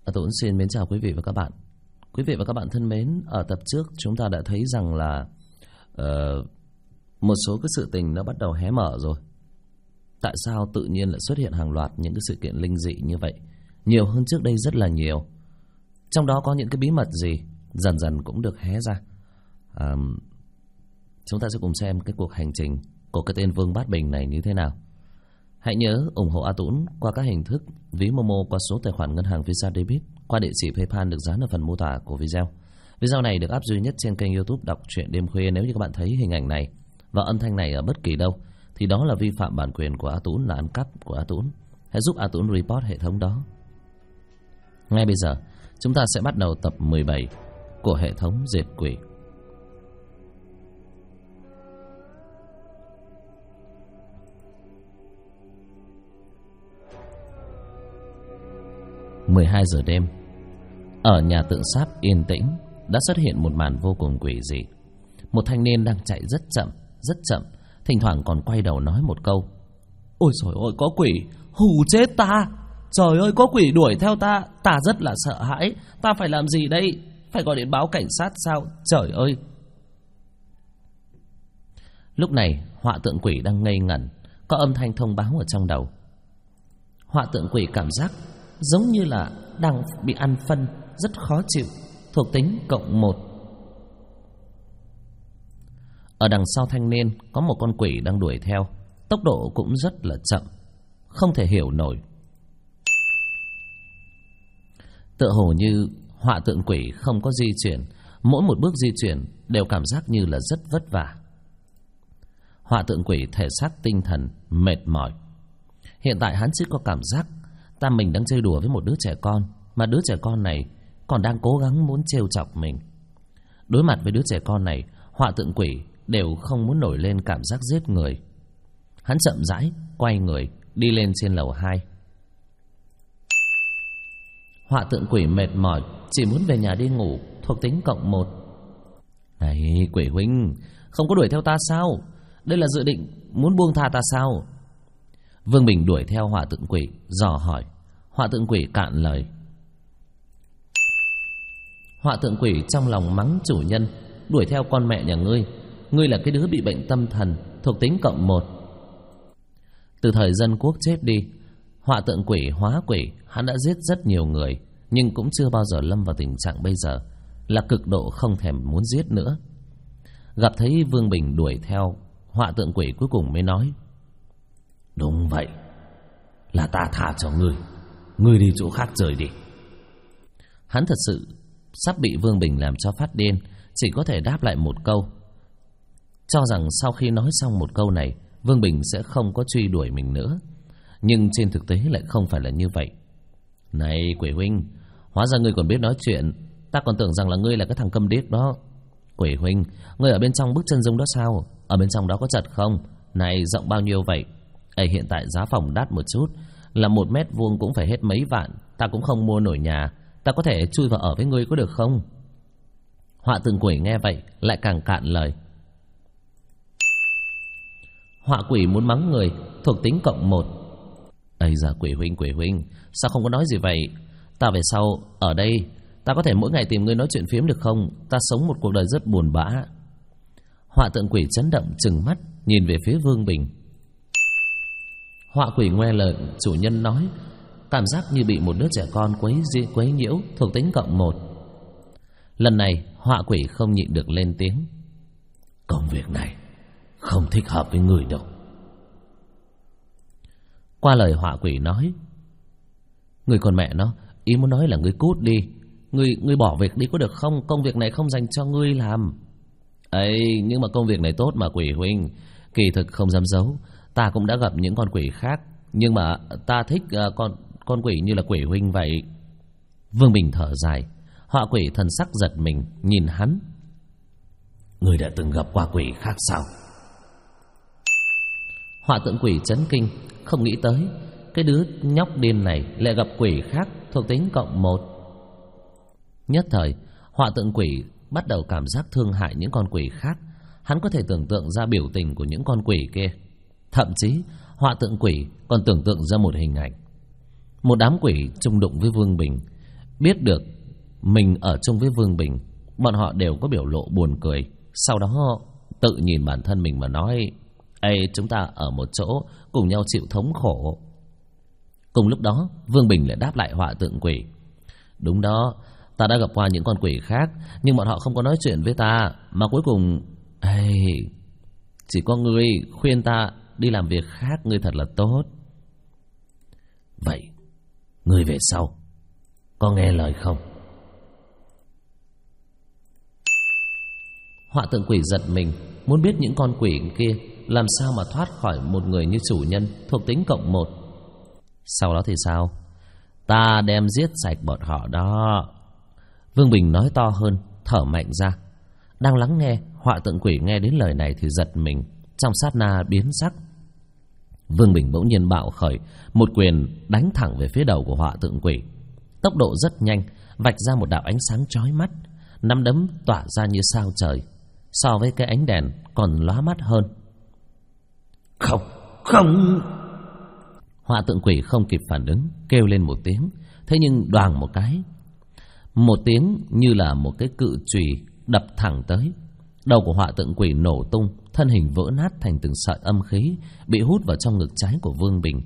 Tuấn xin mến chào quý vị và các bạn. Quý vị và các bạn thân mến, ở tập trước chúng ta đã thấy rằng là một số cái sự tình nó bắt đầu hé mở rồi. Tại sao tự nhiên lại xuất hiện hàng loạt những cái sự kiện linh dị như vậy? Nhiều hơn trước đây rất là nhiều. Trong đó có những cái bí mật gì dần dần cũng được hé ra. Chúng ta sẽ cùng xem cái cuộc hành trình của cái tên Vương Bát Bình này như thế nào. Hãy nhớ ủng hộ A Tuấn qua các hình thức ví Momo, qua số tài khoản ngân hàng Visa Debit, qua địa chỉ PayPal được dán ở phần mô tả của video. Video này được up duy nhất trên kênh YouTube Đọc Truyện Đêm Khuya. Nếu như các bạn thấy hình ảnh này và âm thanh này ở bất kỳ đâu thì đó là vi phạm bản quyền của A Tuấn, là ăn cắp của A Tuấn. Hãy giúp A Tuấn report hệ thống đó. Ngay bây giờ chúng ta sẽ bắt đầu tập 17 của hệ thống Diệt Quỷ. Mười 12 giờ đêm, ở nhà tượng sáp yên tĩnh đã xuất hiện một màn vô cùng quỷ dị. Một thanh niên đang chạy rất chậm, thỉnh thoảng còn quay đầu nói một câu: "Ôi trời ơi, có quỷ, hù chết ta! Trời ơi, có quỷ đuổi theo ta, ta rất là sợ hãi, ta phải làm gì đây? Phải gọi điện báo cảnh sát sao? Trời ơi!" Lúc này, họa tượng quỷ đang ngây ngẩn, có âm thanh thông báo ở trong đầu. Họa tượng quỷ cảm giác giống như là đang bị ăn phân, rất khó chịu, thuộc tính +1. Ở đằng sau thanh niên có một con quỷ đang đuổi theo, tốc độ cũng rất là chậm, không thể hiểu nổi. Tựa hồ như họa tượng quỷ không có di chuyển, mỗi một bước di chuyển đều cảm giác như là rất vất vả. Họa tượng quỷ thể xác tinh thần mệt mỏi. Hiện tại hắn chỉ có cảm giác mình đang chơi đùa với một đứa trẻ con, mà đứa trẻ con này còn đang cố gắng muốn trêu chọc mình. Đối mặt với đứa trẻ con này, họa tượng quỷ đều không muốn nổi lên cảm giác giết người. Hắn chậm rãi quay người đi lên trên lầu 2. Họa tượng quỷ mệt mỏi, chỉ muốn về nhà đi ngủ, thuộc tính +1. "Này quỷ huynh, không có đuổi theo ta sao? Đây là dự định muốn buông tha ta sao?" Vương Bình đuổi theo họa tượng quỷ, dò hỏi. Họa tượng quỷ cạn lời. Họa tượng quỷ trong lòng mắng chủ nhân: "Đuổi theo con mẹ nhà ngươi, ngươi là cái đứa bị bệnh tâm thần, thuộc tính +1. Từ thời dân quốc chết đi, họa tượng quỷ hóa quỷ, hắn đã giết rất nhiều người, nhưng cũng chưa bao giờ lâm vào tình trạng bây giờ là cực độ không thèm muốn giết nữa. Gặp thấy Vương Bình đuổi theo, họa tượng quỷ cuối cùng mới nói: "Đúng vậy, là ta tha cho ngươi, ngươi đi chỗ khác rời đi." Hắn thật sự sắp bị Vương Bình làm cho phát điên, chỉ có thể đáp lại một câu, cho rằng sau khi nói xong một câu này, Vương Bình sẽ không có truy đuổi mình nữa. Nhưng trên thực tế lại không phải là như vậy. "Này quỷ huynh, hóa ra ngươi còn biết nói chuyện, ta còn tưởng rằng là ngươi là cái thằng câm điếc đó. Quỷ huynh, ngươi ở bên trong bức chân dung đó sao? Ở bên trong đó có chật không? Này, rộng bao nhiêu vậy? Hiện tại giá phòng đắt một chút, là 1 mét vuông cũng phải hết mấy vạn, ta cũng không mua nổi nhà, ta có thể chui vào ở với ngươi có được không?" Họa tượng quỷ nghe vậy lại càng cạn lời. Họa quỷ muốn mắng người, thuộc tính +1. "Ây da quỷ huynh, sao không có nói gì vậy? Ta về sau ở đây, ta có thể mỗi ngày tìm ngươi nói chuyện phiếm được không? Ta sống một cuộc đời rất buồn bã." Họa tượng quỷ chấn động trừng mắt nhìn về phía Vương Bình. Họa quỷ nghe lời chủ nhân nói, cảm giác như bị một đứa trẻ con quấy nhiễu, thuộc tính +1. Lần này họa quỷ không nhịn được lên tiếng: "Công việc này không thích hợp với người đâu." Qua lời họa quỷ nói: "Người con mẹ nó, ý muốn nói là ngươi cút đi, ngươi bỏ việc đi có được không? Công việc này không dành cho ngươi làm." "Ấy, nhưng mà công việc này tốt mà quỷ huynh, kỳ thực không dám giấu, ta cũng đã gặp những con quỷ khác, nhưng mà ta thích con quỷ như là quỷ huynh vậy." Vương Bình thở dài. Họa quỷ thần sắc giật mình nhìn hắn: "Ngươi đã từng gặp qua quỷ khác sao?" Họa tượng quỷ chấn kinh, không nghĩ tới cái đứa nhóc điên này lại gặp quỷ khác, thuộc tính +1. Nhất thời, họa tượng quỷ bắt đầu cảm giác thương hại những con quỷ khác. Hắn có thể tưởng tượng ra biểu tình của những con quỷ kia. Thậm chí họa tượng quỷ còn tưởng tượng ra một hình ảnh: một đám quỷ chung đụng với Vương Bình, biết được mình ở chung với Vương Bình, bọn họ đều có biểu lộ buồn cười. Sau đó tự nhìn bản thân mình mà nói: "Ê, chúng ta ở một chỗ cùng nhau chịu thống khổ." Cùng lúc đó, Vương Bình lại đáp lại Họa Tượng Quỷ: "Đúng đó, ta đã gặp qua những con quỷ khác, nhưng bọn họ không có nói chuyện với ta, mà cuối cùng chỉ có ngươi khuyên ta đi làm việc khác, ngươi thật là tốt. Vậy, ngươi về sau có nghe lời không?" Họa Tượng Quỷ giật mình, muốn biết những con quỷ kia làm sao mà thoát khỏi một người như chủ nhân thuộc tính cộng 1. Sau đó thì sao? "Ta đem giết sạch bọn họ đó." Vương Bình nói to hơn, thở mạnh ra. Đang lắng nghe, Họa Tượng Quỷ nghe đến lời này thì giật mình, trong sát na biến sắc. Vương Bình bỗng nhiên bạo khởi, một quyền đánh thẳng về phía đầu của Họa Tượng Quỷ. Tốc độ rất nhanh, vạch ra một đạo ánh sáng chói mắt, nắm đấm tỏa ra như sao trời, so với cái ánh đèn còn lóa mắt hơn. "Không, không!" Họa Tượng Quỷ không kịp phản ứng, kêu lên một tiếng. Thế nhưng đoàng một cái, một tiếng như là một cái cự chùy đập thẳng tới. Đầu của Họa Tượng Quỷ nổ tung, thân hình vỡ nát thành từng sợi âm khí, bị hút vào trong ngực trái của Vương Bình.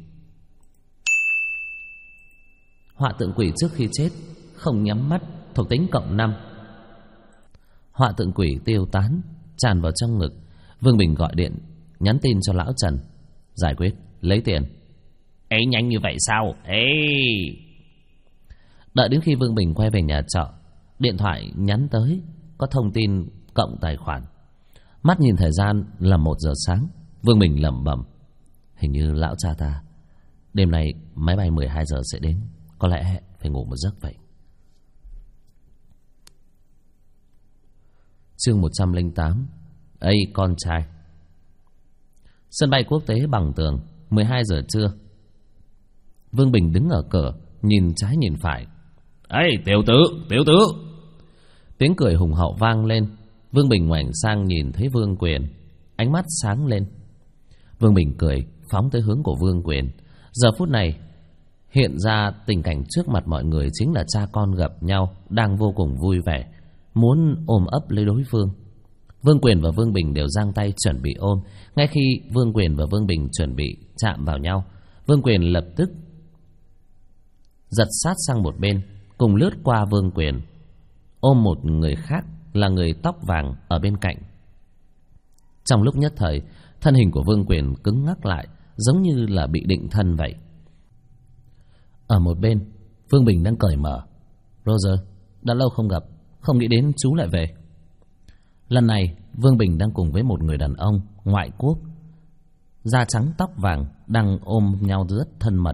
Họa Tượng Quỷ trước khi chết không nhắm mắt, thuộc tính cộng 5. Họa Tượng Quỷ tiêu tán, tràn vào trong ngực. Vương Bình gọi điện nhắn tin cho lão Trần: "Giải quyết, lấy tiền." "Ê, nhanh như vậy sao? Ê!" Đợi đến khi Vương Bình quay về nhà trọ, điện thoại nhắn tới, có thông tin cộng tài khoản. Mắt nhìn thời gian là 1 giờ sáng. Vương Bình lẩm bẩm: "Hình như lão cha ta đêm nay máy bay 12 giờ sẽ đến, có lẽ phải ngủ một giấc vậy." Chương 108: Ây con trai. Sân bay quốc tế Bằng Tường, 12 giờ trưa. Vương Bình đứng ở cửa, nhìn trái nhìn phải. "Ê, tiểu tử, tiểu tử!" Tiếng cười hùng hậu vang lên. Vương Bình ngoảnh sang nhìn thấy Vương Quyền, ánh mắt sáng lên. Vương Bình cười, phóng tới hướng của Vương Quyền. Giờ phút này, hiện ra tình cảnh trước mặt mọi người chính là cha con gặp nhau, đang vô cùng vui vẻ, muốn ôm ấp lấy đối phương. Vương Quyền và Vương Bình đều giang tay chuẩn bị ôm. Ngay khi Vương Quyền và Vương Bình chuẩn bị chạm vào nhau, Vương Quyền lập tức giật sát sang một bên, cùng lướt qua Vương Quyền, ôm một người khác là người tóc vàng ở bên cạnh. Trong lúc nhất thời, thân hình của Vương Quyền cứng ngắc lại, giống như là bị định thân vậy. Ở một bên, Vương Bình đang cởi mở. "Roger, đã lâu không gặp, không nghĩ đến chú lại về." Lần này, Vương Bình đang cùng với một người đàn ông ngoại quốc, da trắng tóc vàng, đang ôm nhau rất thân mật.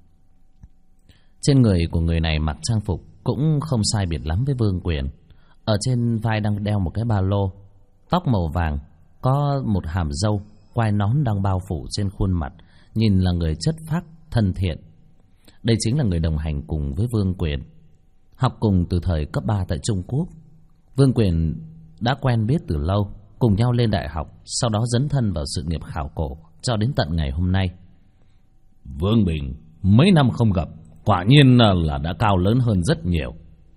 Trên người của người này mặc trang phục cũng không sai biệt lắm với Vương Quyền. Ở trên vai đang đeo một cái ba lô, tóc màu vàng, có một hàm râu, quai nón đang bao phủ trên khuôn mặt, nhìn là người chất phác, thân thiện. Đây chính là người đồng hành cùng với Vương Quyền, học cùng từ thời cấp 3 tại Trung Quốc. Vương Quyền đã quen biết từ lâu, cùng nhau lên đại học, sau đó dấn thân vào sự nghiệp khảo cổ cho đến tận ngày hôm nay. "Vương Bình, mấy năm không gặp, quả nhiên là đã cao lớn hơn rất nhiều."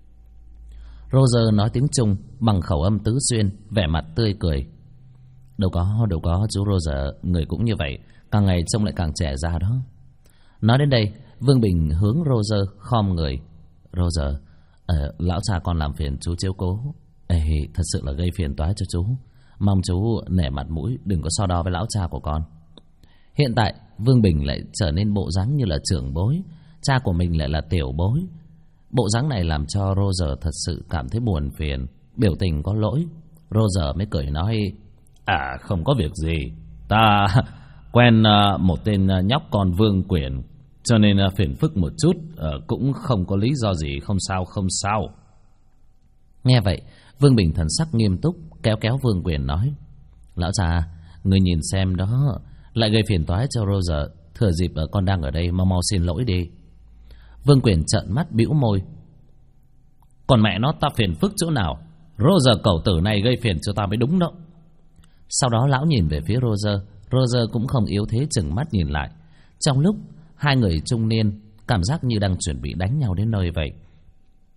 Roger nói tiếng Trung bằng khẩu âm tứ xuyên, vẻ mặt tươi cười. Đâu có chú Roger, người cũng như vậy, càng ngày trông lại càng trẻ ra đó." Nói đến đây, Vương Bình hướng Roger khom người. "Roger, lão cha con làm phiền chú chiếu cố. Thật sự là gây phiền toái cho chú. Mong chú nể mặt mũi, đừng có so đo với lão cha của con." Hiện tại, Vương Bình lại trở nên bộ dáng như là trưởng bối, cha của mình lại là tiểu bối. Bộ dáng này làm cho Roger thật sự cảm thấy buồn phiền, biểu tình có lỗi. Roger mới cười nói: Không có việc gì, ta quen một tên nhóc con Vương Quyền, cho nên phiền phức một chút, cũng không có lý do gì, không sao. Nghe vậy, Vương Bình thần sắc nghiêm túc, kéo Vương Quyền nói: "Lão già, người nhìn xem đó, lại gây phiền toái cho Roger. Thừa dịp con đang ở đây, mau xin lỗi đi." Vương Quyền trợn mắt bĩu môi: "Còn mẹ nó, ta phiền phức chỗ nào? Roger cẩu tử này gây phiền cho ta mới đúng đó." Sau đó lão nhìn về phía Roger. Roger cũng không yếu thế, chừng mắt nhìn lại. Trong lúc hai người trung niên cảm giác như đang chuẩn bị đánh nhau đến nơi vậy.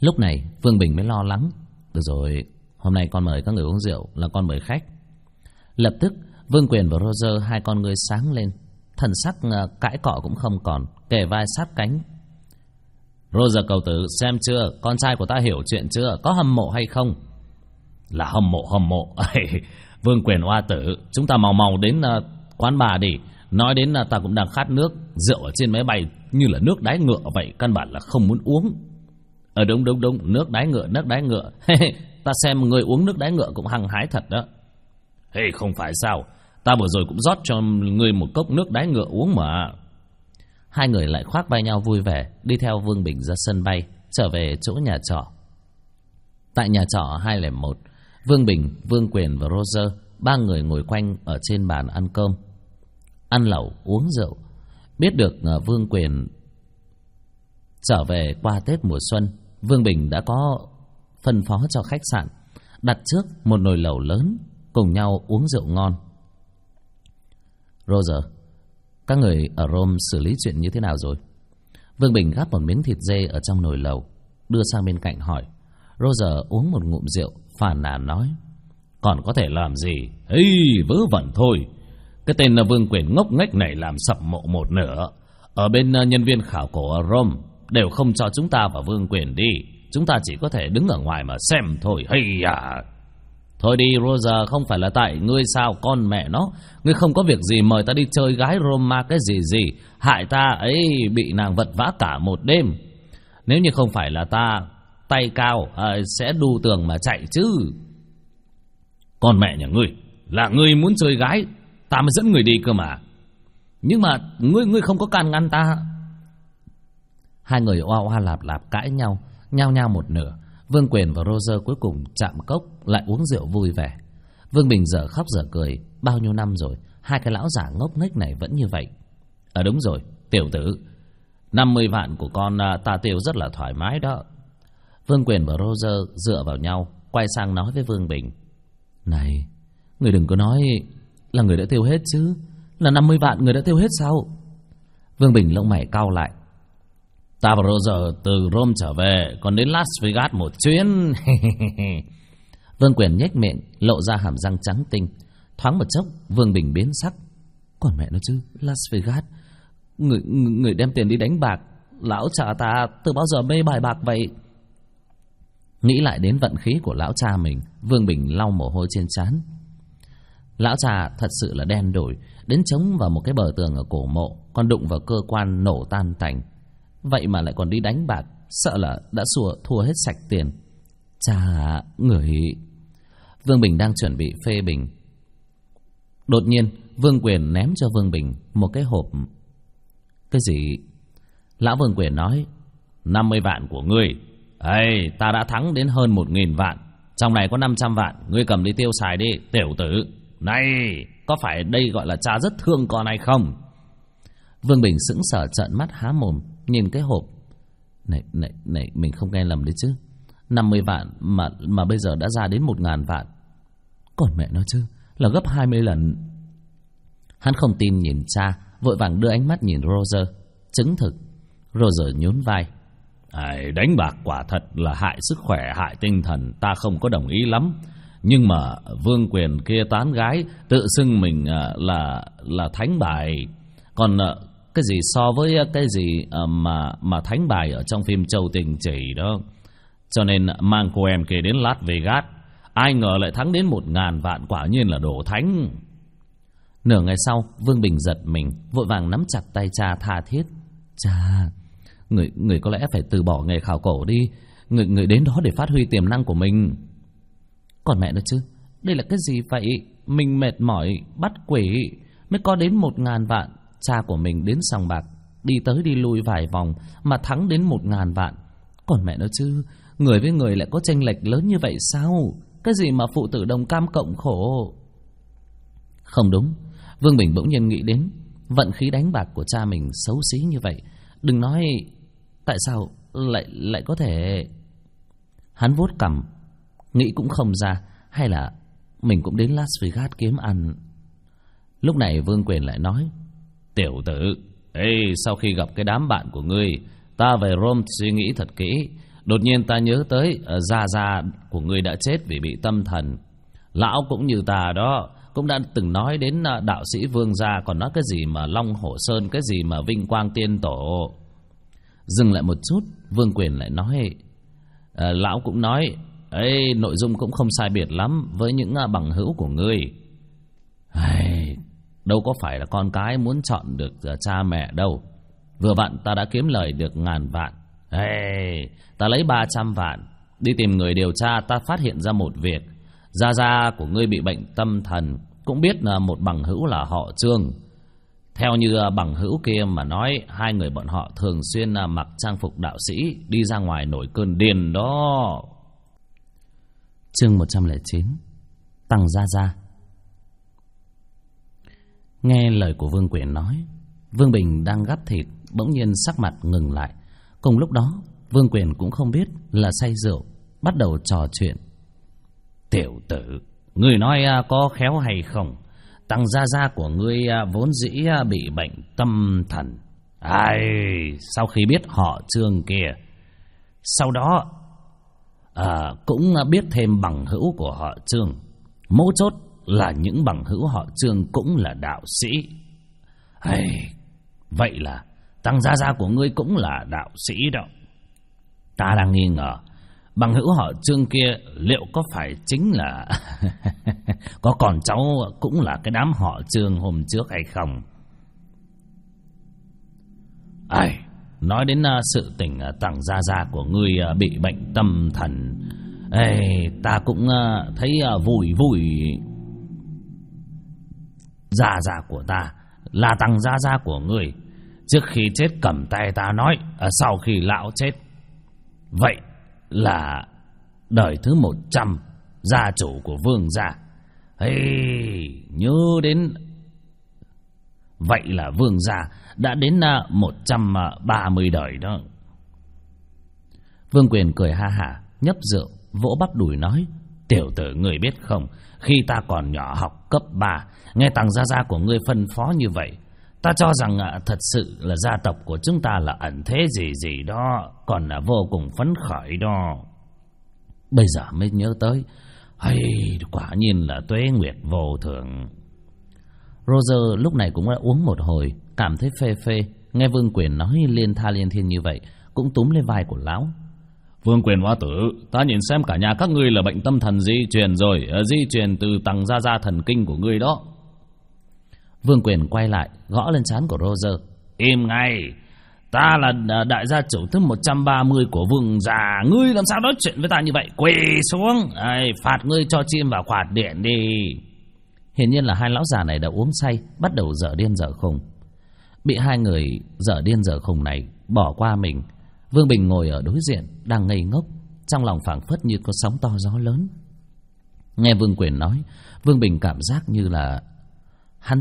Lúc này Vương Bình mới lo lắng. Được rồi, hôm nay con mời các người uống rượu là con mời khách. Lập tức Vương Quyền và Roger hai con ngươi sáng lên, thần sắc cãi cọ cũng không còn, kề vai sát cánh. Roger cầu tử, xem chưa, con trai của ta hiểu chuyện chưa, có hâm mộ hay không? Là hâm mộ. Vương Quyền oa tử, chúng ta mau đến quán bà đi. Nói đến ta cũng đang khát nước. Rượu ở trên máy bay như là nước đáy ngựa vậy, căn bản là không muốn uống. Đúng, nước đáy ngựa. Ta xem người uống nước đáy ngựa cũng hăng hái thật đó. Không phải sao, ta vừa rồi cũng rót cho người một cốc nước đáy ngựa uống mà. Hai người lại khoác vai nhau vui vẻ, đi theo Vương Bình ra sân bay, trở về chỗ nhà trọ. Tại nhà trọ 201, Vương Bình, Vương Quyền và Roger, ba người ngồi quanh ở trên bàn ăn cơm, ăn lẩu, uống rượu. Biết được Vương Quyền trở về qua Tết mùa xuân, Vương Bình đã có phân phó cho khách sạn đặt trước một nồi lẩu lớn, cùng nhau uống rượu ngon. Roger, các người ở Rome xử lý chuyện như thế nào rồi? Vương Bình gắp một miếng thịt dê ở trong nồi lẩu, đưa sang bên cạnh hỏi. Roger uống một ngụm rượu, phàn nàn nói. Còn có thể làm gì? Vớ vẩn thôi. Cái tên là Vương Quyền ngốc nghếch này làm sập mộ một nửa. Ở bên nhân viên khảo cổ ở Rome đều không cho chúng ta và Vương Quyền đi. Chúng ta chỉ có thể đứng ở ngoài mà xem thôi. Thôi đi Roger, không phải là tại ngươi sao, con mẹ nó. Ngươi không có việc gì mời ta đi chơi gái Roma cái gì, hại ta ấy bị nàng vật vã cả một đêm. Nếu như không phải là ta tay cao sẽ đu tường mà chạy chứ. Con mẹ nhà ngươi, là ngươi muốn chơi gái, ta mới dẫn người đi cơ mà. Nhưng mà ngươi không có can ngăn ta. Hai người oa lạp cãi nhau, nhao một nửa. Vương Quyền và Roger cuối cùng chạm cốc, lại uống rượu vui vẻ. Vương Bình dở khóc dở cười. Bao nhiêu năm rồi, hai cái lão giả ngốc nghếch này vẫn như vậy. Đúng rồi, tiểu tử, 50 vạn của con ta tiêu rất là thoải mái đó. Vương Quyền và Roger dựa vào nhau, quay sang nói với Vương Bình. Này, người đừng có nói là người đã tiêu hết chứ. Là 50 vạn người đã tiêu hết sao? Vương Bình lông mày cau lại. Ta và Roger từ Rome trở về, còn đến Las Vegas một chuyến. Vương Quyền nhếch miệng, lộ ra hàm răng trắng tinh. Thoáng một chốc, Vương Bình biến sắc. Còn mẹ nó chứ, Las Vegas, người đem tiền đi đánh bạc. Lão cha ta từ bao giờ mê bài bạc vậy? Nghĩ lại đến vận khí của lão cha mình, Vương Bình lau mồ hôi trên trán. Lão cha thật sự là đen đổi, đến chống vào một cái bờ tường ở cổ mộ, còn đụng vào cơ quan nổ tan tành. Vậy mà lại còn đi đánh bạc, sợ là đã thua hết sạch tiền. Cha người... Vương Bình đang chuẩn bị phê bình. Đột nhiên Vương Quyền ném cho Vương Bình một cái hộp. Cái gì? Lão Vương Quyền nói. 50 vạn của ngươi. Ta đã thắng đến hơn 1.000 vạn. Trong này có 500 vạn, ngươi cầm đi tiêu xài đi, tiểu tử. Này, có phải đây gọi là cha rất thương con hay không? Vương Bình sững sờ trợn mắt há mồm nhìn cái hộp. Này, mình không nghe lầm đấy chứ. 50 vạn mà bây giờ đã ra đến 1.000 vạn. Còn mẹ nó chứ, là gấp 20 lần. Hắn không tin nhìn cha, vội vàng đưa ánh mắt nhìn Roger. Chứng thực. Roger nhún vai. Đánh bạc quả thật là hại sức khỏe, hại tinh thần, ta không có đồng ý lắm. Nhưng mà Vương Quyền kia tán gái, tự xưng mình là thánh bài. Còn cái gì so với cái gì mà thánh bài ở trong phim Châu Tình Chỉ đó. Cho nên mang cô em kia đến Las Vegas. Ai ngờ lại thắng đến 1.000 vạn, quả nhiên là đồ thánh. Nửa ngày sau, Vương Bình giật mình, vội vàng nắm chặt tay cha tha thiết. Cha, người có lẽ phải từ bỏ nghề khảo cổ đi. Người đến đó để phát huy tiềm năng của mình. Còn mẹ nó chứ, đây là cái gì vậy? Mình mệt mỏi bắt quỷ mới có đến 1.000 vạn. Cha của mình đến sòng bạc, đi tới đi lui vài vòng mà thắng đến 1.000 vạn. Còn mẹ nó chứ, người với người lại có chênh lệch lớn như vậy sao? Cái gì mà phụ tử đồng cam cộng khổ? Không đúng. Vương Bình bỗng nhiên nghĩ đến vận khí đánh bạc của cha mình xấu xí như vậy. Đừng nói tại sao lại có thể. Hắn vuốt cằm, nghĩ cũng không ra. Hay là mình cũng đến Las Vegas kiếm ăn. Lúc này Vương Quyền lại nói. Tiểu tử, sau khi gặp cái đám bạn của ngươi, ta về Rome suy nghĩ thật kỹ. Đột nhiên ta nhớ tới gia gia của ngươi đã chết vì bị tâm thần. Lão cũng như ta đó, cũng đã từng nói đến đạo sĩ Vương gia, còn nói cái gì mà Long Hổ Sơn, cái gì mà Vinh Quang Tiên Tổ. Dừng lại một chút, Vương Quyền lại nói, lão cũng nói, ấy nội dung cũng không sai biệt lắm với những bằng hữu của ngươi. Đâu có phải là con cái muốn chọn được cha mẹ đâu. Vừa vặn ta đã kiếm lời được 1000 vạn. Ta lấy 300 vạn đi tìm người điều tra. Ta phát hiện ra một việc, gia gia của ngươi bị bệnh tâm thần, cũng biết là một bằng hữu là họ Trương. Theo như bằng hữu kia mà nói, hai người bọn họ thường xuyên mặc trang phục đạo sĩ đi ra ngoài nổi cơn điên đó. Chương 109. Tăng Gia Gia. Nghe lời của Vương Quyền nói, Vương Bình đang gắp thịt bỗng nhiên sắc mặt ngừng lại. Cùng lúc đó, Vương Quyền cũng không biết là say rượu, bắt đầu trò chuyện. Tiểu tử, ngươi nói có khéo hay không? Tăng gia gia của ngươi vốn dĩ bị bệnh tâm thần. Sau khi biết họ Trương kia, sau đó cũng biết thêm bằng hữu của họ Trương. Mấu chốt là những bằng hữu họ Trương cũng là đạo sĩ. Vậy là Tăng gia gia của ngươi cũng là đạo sĩ đó. Ta đang nghi ngờ bằng hữu họ Trương kia liệu có phải chính là có con cháu cũng là cái đám họ Trương hôm trước hay không? Nói đến sự tình Tăng gia gia của ngươi bị bệnh tâm thần, ta cũng thấy vui vui. Gia gia của ta là Tăng gia gia của ngươi, trước khi chết cầm tay ta nói sau khi lão chết, vậy là đời thứ 100 gia chủ của Vương gia. Nhớ đến vậy là Vương gia đã đến 130 đời đó. Vương Quyền cười ha hả, nhấp rượu, vỗ bắp đùi nói, tiểu tử người biết không, khi ta còn nhỏ học cấp 3, nghe Tăng gia gia của ngươi phân phó như vậy, ta cho rằng thật sự là gia tộc của chúng ta là ẩn thế gì đó, còn là vô cùng phấn khởi đó. Bây giờ mới nhớ tới, quả nhiên là tuế nguyệt vô thường. Roger lúc này cũng đã uống một hồi, cảm thấy phê phê. Nghe Vương Quyền nói liên tha liên thiên như vậy, cũng túm lên vai của lão. Vương Quyền Hoa Tử, ta nhìn xem cả nhà các ngươi là bệnh tâm thần di truyền rồi, di truyền từ Tăng gia gia thần kinh của ngươi đó. Vương Quyền quay lại, gõ lên trán của Roger. Im ngay, ta là đại gia chủ thứ 130 của Vương gia, ngươi làm sao nói chuyện với ta như vậy? Quỳ xuống, phạt ngươi cho chim vào quạt điện đi. Hiển nhiên là hai lão già này đã uống say, bắt đầu dở điên dở khùng. Bị hai người dở điên dở khùng này bỏ qua mình, Vương Bình ngồi ở đối diện đang ngây ngốc, trong lòng phảng phất như có sóng to gió lớn. Nghe Vương Quyền nói, Vương Bình cảm giác như là hắn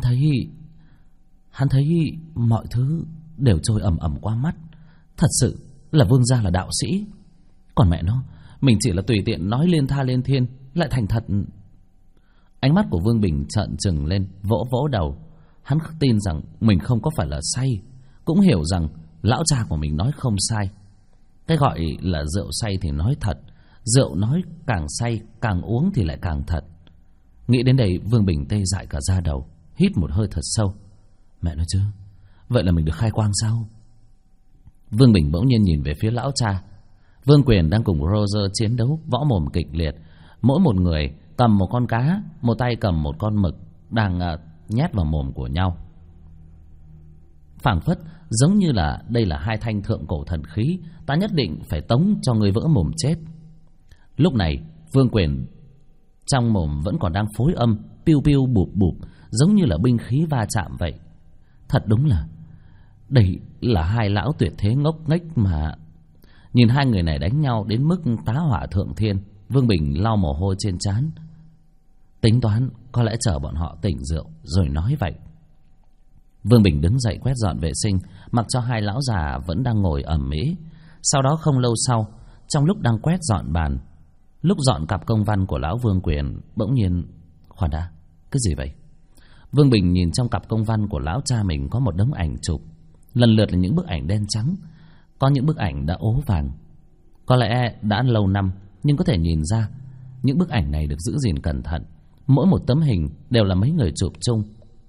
thấy mọi thứ đều trôi ầm ầm qua mắt. Thật sự là Vương gia là đạo sĩ, còn mẹ nó, mình chỉ là tùy tiện nói liên tha liên thiên, lại thành thật. Ánh mắt của Vương Bình trợn trừng lên, vỗ vỗ đầu. Hắn tin rằng mình không có phải là say, cũng hiểu rằng lão cha của mình nói không sai. Cái gọi là rượu say thì nói thật, rượu nói càng say, càng uống thì lại càng thật. Nghĩ đến đây, Vương Bình tê dại cả da đầu, hít một hơi thật sâu. Mẹ nói chứ, vậy là mình được khai quang sao? Vương Bình bỗng nhiên nhìn về phía lão cha. Vương Quyền đang cùng Roger chiến đấu võ mồm kịch liệt. Mỗi một người cầm một con cá, một tay cầm một con mực, đang nhét vào mồm của nhau. Phảng phất giống như là đây là hai thanh thượng cổ thần khí, ta nhất định phải tống cho người vỡ mồm chết. Lúc này Vương Quyền trong mồm vẫn còn đang phối âm, piu piu bụp bụp, giống như là binh khí va chạm vậy. Thật đúng là đây là hai lão tuyệt thế ngốc nghếch mà. Nhìn hai người này đánh nhau đến mức tá hỏa thượng thiên, Vương Bình lau mồ hôi trên trán. Tính toán có lẽ chờ bọn họ tỉnh rượu rồi nói vậy. Vương Bình đứng dậy quét dọn vệ sinh, mặc cho hai lão già vẫn đang ngồi ầm ĩ. Sau đó không lâu sau, trong lúc đang quét dọn bàn, lúc dọn cặp công văn của lão Vương Quyền, bỗng nhiên, khoan đã, cái gì vậy? Vương Bình nhìn trong cặp công văn của lão cha mình có một đống ảnh chụp, lần lượt là những bức ảnh đen trắng, có những bức ảnh đã ố vàng, Có lẽ đã lâu năm, nhưng có thể nhìn ra những bức ảnh này được giữ gìn cẩn thận. Mỗi một tấm hình đều là mấy người chụp chung.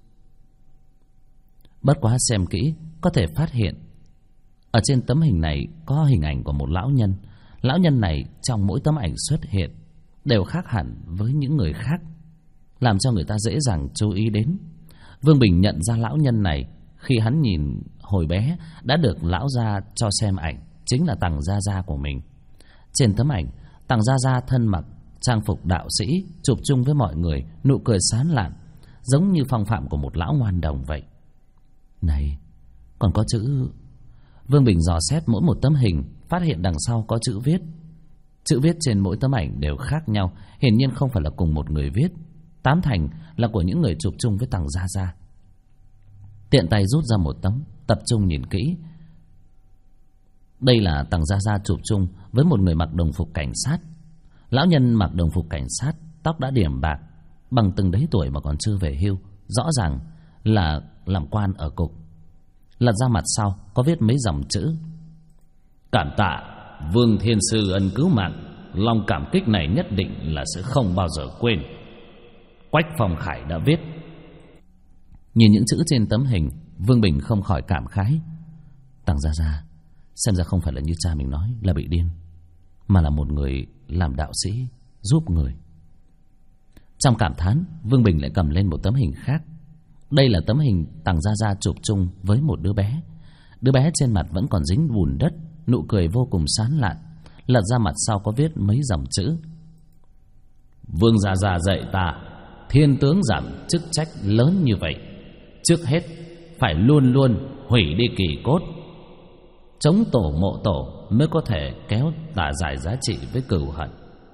Bất quá xem kỹ có thể phát hiện ở trên tấm hình này có hình ảnh của một lão nhân. Lão nhân này trong mỗi tấm ảnh xuất hiện đều khác hẳn với những người khác, làm cho người ta dễ dàng chú ý đến. Vương Bình nhận ra lão nhân này khi hắn nhìn hồi bé đã được lão gia cho xem ảnh, chính là Tằng Gia Gia của mình. Trên tấm ảnh, Tằng Gia Gia thân mặc trang phục đạo sĩ, chụp chung với mọi người, nụ cười sán lạn, giống như phong phạm của một lão ngoan đồng vậy. Này, còn có chữ... Vương Bình dò xét mỗi một tấm hình, phát hiện đằng sau có chữ viết. Chữ viết trên mỗi tấm ảnh đều khác nhau, hiển nhiên không phải là cùng một người viết. Tám thành là của những người chụp chung với Tằng Gia Gia. Tiện tay rút ra một tấm, tập trung nhìn kỹ. Đây là Tằng Gia Gia chụp chung với một người mặc đồng phục cảnh sát. Lão nhân mặc đồng phục cảnh sát, tóc đã điểm bạc, bằng từng đấy tuổi mà còn chưa về hưu, rõ ràng là làm quan ở cục. Lật ra mặt sau có viết mấy dòng chữ: cảm tạ Vương Thiên Sư ân cứu mạng, lòng cảm kích này nhất định là sẽ không bao giờ quên. Quách Phong Khải đã viết. Nhìn những chữ trên tấm hình, Vương Bình không khỏi cảm khái. Tằng Gia Gia xem ra không phải là như cha mình nói là bị điên, mà là một người làm đạo sĩ giúp người. Trong cảm thán, Vương Bình lại cầm lên một tấm hình khác. Đây là tấm hình Tằng Gia Gia chụp chung với một đứa bé. Đứa bé trên mặt vẫn còn dính bùn đất, nụ cười vô cùng sán lạn. Lật ra mặt sau có viết mấy dòng chữ: Vương Gia Gia dạy ta, thiên tướng giảm chức trách lớn như vậy, trước hết phải luôn luôn hủy đi kỳ cốt, chống tổ mộ tổ mới có thể kéo tà giải giá trị với cừu hận.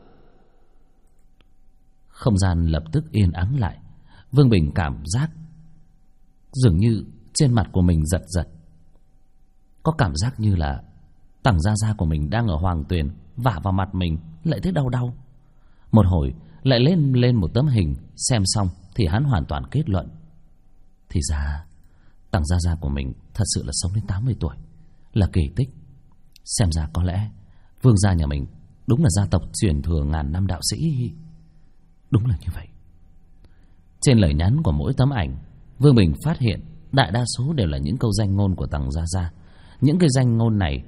Không gian lập tức yên ắng lại. Vương Bình cảm giác dường như trên mặt của mình giật giật, có cảm giác như là Tằng Gia Gia của mình đang ở Hoàng Tuyền vả vào mặt mình, lại thấy đau đau. Một hồi lại lên một tấm hình, xem xong thì hắn hoàn toàn kết luận, thì ra Tằng Gia Gia của mình thật sự là sống đến 80 tuổi, là kỳ tích. Xem ra có lẽ Vương gia nhà mình đúng là gia tộc truyền thừa ngàn năm đạo sĩ. Đúng là như vậy. Trên lời nhắn của mỗi tấm ảnh, Vương Bình phát hiện đại đa số đều là những câu danh ngôn của Tằng Gia Gia. Những cái danh ngôn này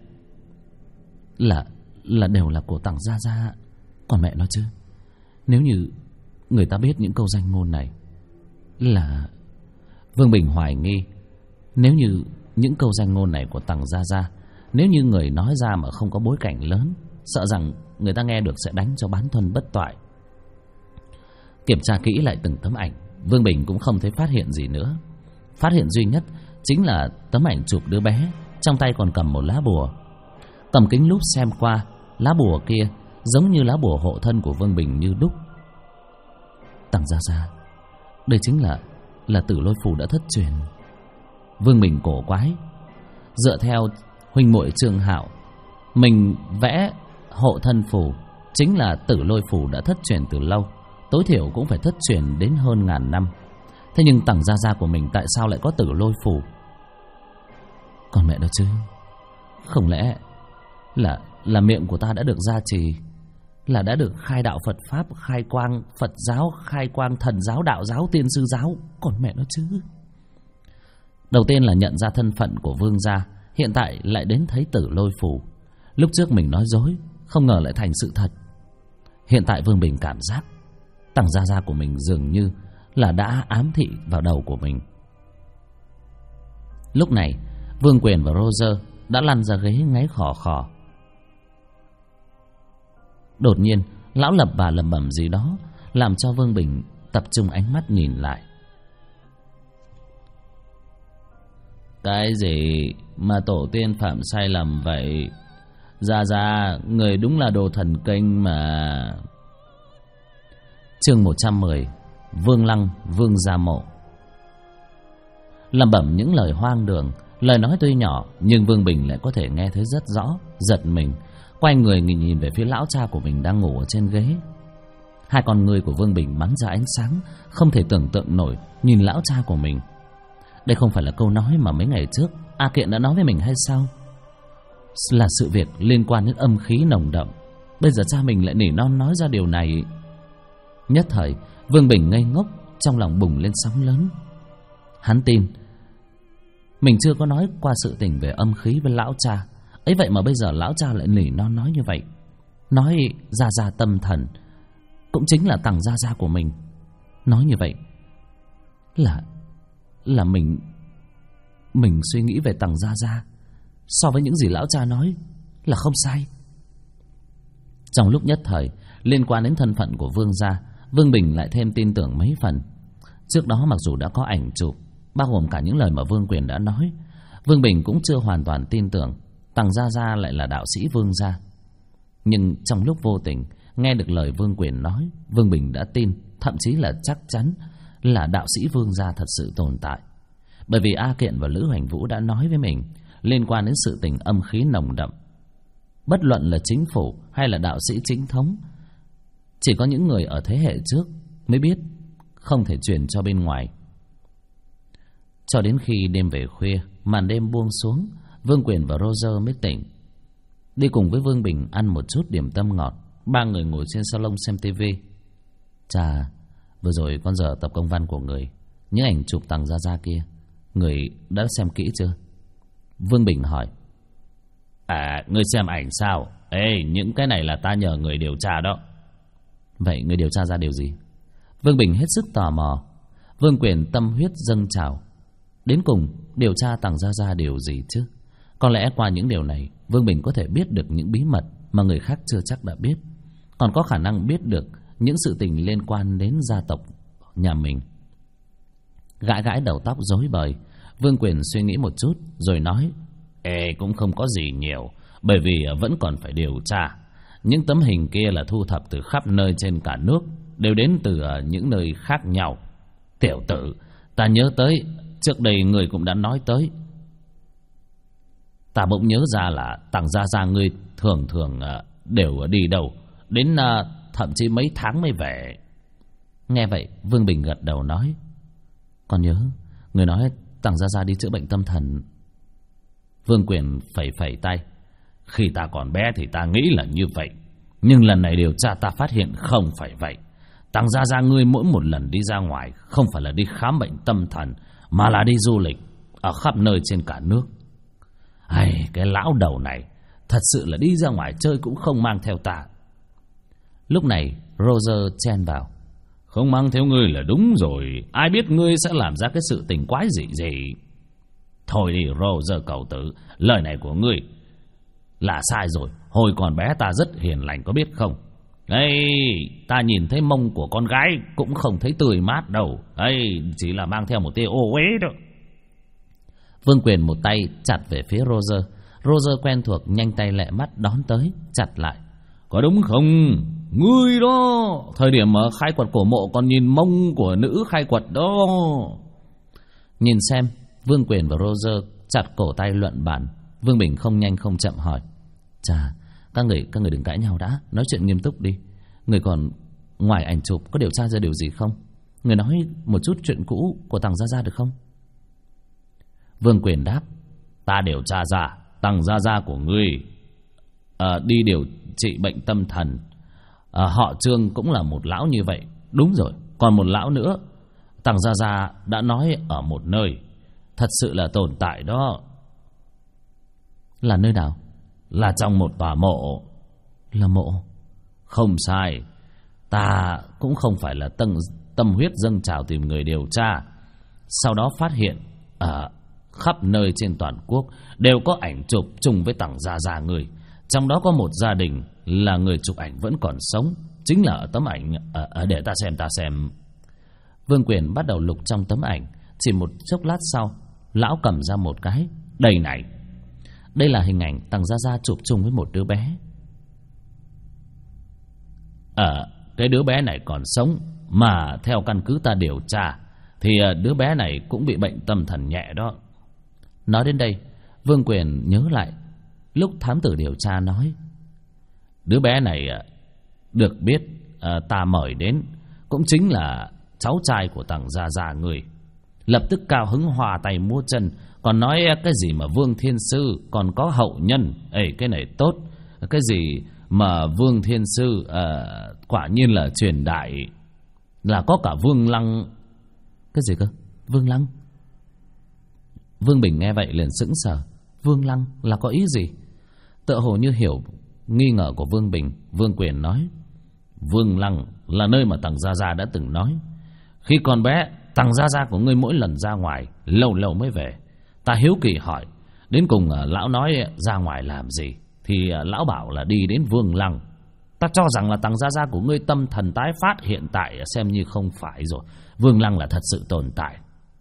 là đều là của Tằng Gia Gia. Còn mẹ nó chứ, nếu như người ta biết những câu danh ngôn này là... Vương Bình hoài nghi, nếu như những câu danh ngôn này của Tằng Gia Gia, nếu như người nói ra mà không có bối cảnh lớn, sợ rằng người ta nghe được sẽ đánh cho bán thân bất toại. Kiểm tra kỹ lại từng tấm ảnh, Vương Bình cũng không thấy phát hiện gì nữa. Phát hiện duy nhất chính là tấm ảnh chụp đứa bé, trong tay còn cầm một lá bùa. Cầm kính lúp xem qua, lá bùa kia giống như lá bùa hộ thân của Vương Bình như đúc. Tằng Gia Gia, đây chính là Tử Lôi Phù đã thất truyền. Vương Bình cổ quái. Dựa theo huynh muội Trương Hạo, mình vẽ hộ thân phù chính là Tử Lôi Phù đã thất truyền từ lâu, tối thiểu cũng phải thất truyền đến hơn ngàn năm. Thế nhưng Tằng Gia Gia của mình tại sao lại có Tử Lôi Phù? Còn mẹ đó chứ, không lẽ là miệng của ta đã được gia trì, là đã được khai đạo Phật Pháp, khai quang Phật giáo, khai quang thần giáo, đạo giáo, tiên sư giáo? Còn mẹ nó chứ. Đầu tiên là nhận ra thân phận của Vương gia, hiện tại lại đến thấy Tử Lôi Phù. Lúc trước mình nói dối, không ngờ lại thành sự thật. Hiện tại Vương Bình cảm giác Tằng Gia Gia của mình dường như là đã ám thị vào đầu của mình. Lúc này Vương Quyền và Roger đã lăn ra ghế ngáy khò khò. Đột nhiên lão lập bà lẩm bẩm gì đó, làm cho Vương Bình tập trung ánh mắt nhìn lại. Cái gì mà tổ tiên phạm sai lầm vậy? Gia Gia, người đúng là đồ thần kinh mà. Chương 110, Vương Lăng, Vương Gia Mộ. Lẩm bẩm những lời hoang đường, lời nói tuy nhỏ nhưng Vương Bình lại có thể nghe thấy rất rõ. Giật mình quay người nhìn về phía lão cha của mình đang ngủ ở trên ghế. Hai con ngươi của Vương Bình bắn ra ánh sáng không thể tưởng tượng nổi, nhìn lão cha của mình. Đây không phải là câu nói mà mấy ngày trước A Kiện đã nói với mình hay sao? là sự việc liên quan đến âm khí nồng đậm. Bây giờ cha mình lại nỉ non nói ra điều này. Nhất thời Vương Bình ngây ngốc, trong lòng bùng lên sóng lớn. Hắn tin mình chưa có nói qua sự tình về âm khí với lão cha ấy, vậy mà bây giờ lão cha lại nỉ non nói như vậy. Nói Gia Gia tâm thần cũng chính là Tằng Gia Gia của mình. Nói như vậy là mình suy nghĩ về Tằng Gia Gia so với những gì lão cha nói là không sai. Trong lúc nhất thời, liên quan đến thân phận của Vương gia, Vương Bình lại thêm tin tưởng mấy phần. Trước đó mặc dù đã có ảnh chụp bao gồm cả những lời mà Vương Quyền đã nói, Vương Bình cũng chưa hoàn toàn tin tưởng Tằng Gia Gia lại là đạo sĩ Vương gia. Nhưng trong lúc vô tình nghe được lời Vương Quyền nói, Vương Bình đã tin, thậm chí là chắc chắn là đạo sĩ Vương gia thật sự tồn tại. Bởi vì A Kiện và Lữ Hoành Vũ đã nói với mình liên quan đến sự tình âm khí nồng đậm. Bất luận là chính phủ hay là đạo sĩ chính thống, chỉ có những người ở thế hệ trước mới biết, không thể truyền cho bên ngoài. Cho đến khi đêm về khuya, màn đêm buông xuống, Vương Quyền và Roger mới tỉnh. Đi cùng với Vương Bình ăn một chút điểm tâm ngọt, ba người ngồi trên salon xem tivi. Chà, vừa rồi con dở tập công văn của người, những ảnh chụp Tằng Gia Gia kia, người đã xem kỹ chưa? Vương Bình hỏi. À, ngươi xem ảnh sao? Ê, những cái này là ta nhờ người điều tra đó. Vậy người điều tra ra điều gì? Vương Bình hết sức tò mò. Vương Quyền tâm huyết dâng trào. Đến cùng điều tra Tằng Gia Gia điều gì chứ? Có lẽ qua những điều này, Vương Bình có thể biết được những bí mật mà người khác chưa chắc đã biết, còn có khả năng biết được những sự tình liên quan đến gia tộc nhà mình. Gãi gãi đầu tóc rối bời, Vương Quyền suy nghĩ một chút rồi nói. Ê, cũng không có gì nhiều, bởi vì vẫn còn phải điều tra. Những tấm hình kia là thu thập từ khắp nơi trên cả nước, đều đến từ những nơi khác nhau. Tiểu tử, ta nhớ tới trước đây người cũng đã nói tới. Ta bỗng nhớ ra là Tằng Gia Gia ngươi thường đều đi đâu, đến thậm chí mấy tháng mới về. Nghe vậy Vương Bình gật đầu nói. Còn nhớ, người nói Tằng Gia Gia đi chữa bệnh tâm thần. Vương Quyền phẩy phẩy tay. Khi ta còn bé thì ta nghĩ là như vậy, nhưng lần này điều tra ta phát hiện không phải vậy. Tằng Gia Gia ngươi mỗi một lần đi ra ngoài không phải là đi khám bệnh tâm thần, mà là đi du lịch ở khắp nơi trên cả nước. Ai, cái lão đầu này thật sự là đi ra ngoài chơi cũng không mang theo ta. Lúc này Roger chen vào. Không mang theo ngươi là đúng rồi, ai biết ngươi sẽ làm ra cái sự tình quái gì gì. Thôi đi Roger cậu tử, lời này của ngươi là sai rồi. Hồi còn bé ta rất hiền lành có biết không? Ê, ta nhìn thấy mông của con gái cũng không thấy tươi mát đâu. Ê, chỉ là mang theo một tia ô uế đó. Vương Quyền một tay chặt về phía Roger. Roger quen thuộc nhanh tay lẹ mắt đón tới, chặt lại. Có đúng không? Ngươi đó, thời điểm mà khai quật cổ mộ còn nhìn mông của nữ khai quật đó. Nhìn xem, Vương Quyền và Roger chặt cổ tay luận bàn. Vương Bình không nhanh không chậm hỏi. Chà, các người đừng cãi nhau đã, nói chuyện nghiêm túc đi. Người còn ngoài ảnh chụp có điều tra ra điều gì không? Người nói một chút chuyện cũ của Tằng Gia Gia được không? Vương Quyền đáp. Ta điều tra ra Tằng Gia Gia của ngươi đi điều trị bệnh tâm thần. Họ Trương cũng là một lão như vậy. Đúng rồi, còn một lão nữa Tằng Gia Gia đã nói ở một nơi thật sự là tồn tại đó. Là nơi nào? Là trong một tòa mộ. Là mộ? Không sai. Ta cũng không phải là tâm huyết dâng trào tìm người điều tra. Sau đó phát hiện ở khắp nơi trên toàn quốc đều có ảnh chụp chung với Tằng Gia Gia người. Trong đó có một gia đình là người chụp ảnh vẫn còn sống. Chính là ở tấm ảnh để ta xem. Vương Quyền bắt đầu lục trong tấm ảnh. Chỉ một chốc lát sau, lão cầm ra một cái. Đây này, đây là hình ảnh Tằng Gia Gia chụp chung với một đứa bé. Cái đứa bé này còn sống, mà theo căn cứ ta điều tra thì đứa bé này cũng bị bệnh tâm thần nhẹ đó. Nói đến đây, Vương Quyền nhớ lại lúc thám tử điều tra nói. Đứa bé này được biết ta mời đến cũng chính là cháu trai của Tằng Gia Gia người. lập tức cao hứng hòa tay múa chân, còn nói cái gì mà Vương Thiên Sư còn có hậu nhân. Ê, cái này tốt. Cái gì mà Vương Thiên Sư quả nhiên là truyền đại, là có cả Vương Lăng. Cái gì cơ? Vương Lăng? Vương Bình nghe vậy liền sững sờ. Vương Lăng là có ý gì? Tựa hồ như hiểu nghi ngờ của Vương Bình, Vương Quyền nói: Vương Lăng là nơi mà Tằng Gia Gia đã từng nói. Khi còn bé, Tằng Gia Gia của ngươi mỗi lần ra ngoài lâu lâu mới về. Ta hiếu kỳ hỏi, đến cùng lão nói ra ngoài làm gì, thì lão bảo là đi đến Vương Lăng. Ta cho rằng là Tằng Gia Gia của ngươi tâm thần tái phát, hiện tại xem như không phải rồi. Vương Lăng là thật sự tồn tại.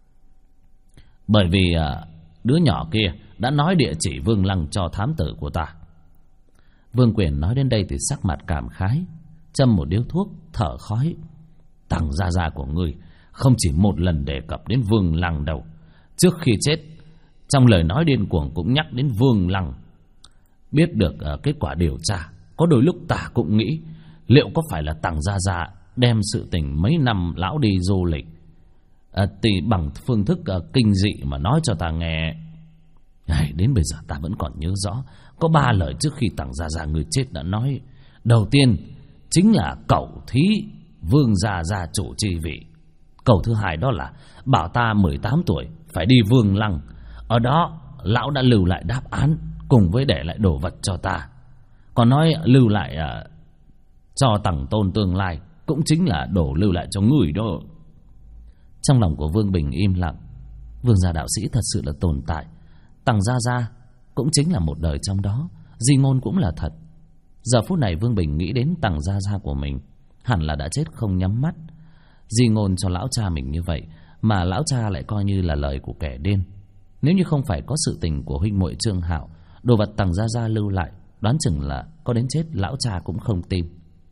Bởi vì đứa nhỏ kia đã nói địa chỉ Vương Lăng cho thám tử của ta. Vương Quyền nói đến đây thì sắc mặt cảm khái, châm một điếu thuốc, thở khói. Tằng Gia Gia của ngươi không chỉ một lần đề cập đến Vương Lăng đâu. Trước khi chết, trong lời nói điên cuồng cũng nhắc đến Vương Lăng. Biết được kết quả điều tra, có đôi lúc ta cũng nghĩ liệu có phải là Tằng Gia Gia đem sự tình mấy năm lão đi du lịch thì bằng phương thức kinh dị mà nói cho ta nghe. Đến bây giờ ta vẫn còn nhớ rõ, có 3 lời trước khi Tằng Gia Gia người chết đã nói. Đầu tiên chính là cẩu thí Vương Gia Gia chủ chi vị. Câu thứ hai đó là bảo ta 18 tuổi phải đi Vương Lăng. Ở đó lão đã lưu lại đáp án cùng với để lại đồ vật cho ta. Còn nói lưu lại cho Tằng Tôn tương lai, cũng chính là đồ lưu lại cho người đó. Trong lòng của Vương Bình im lặng. Vương gia đạo sĩ thật sự là tồn tại. Tằng Gia Gia cũng chính là một đời trong đó. Di ngôn cũng là thật. Giờ phút này Vương Bình nghĩ đến Tằng Gia Gia của mình hẳn là đã chết không nhắm mắt. Di ngôn cho lão cha mình như vậy mà lão cha lại coi như là lời của kẻ điên. Nếu như không phải có sự tình của huynh muội Trương Hạo, đồ vật Tằng Gia Gia lưu lại, đoán chừng là có đến chết lão cha cũng không tin.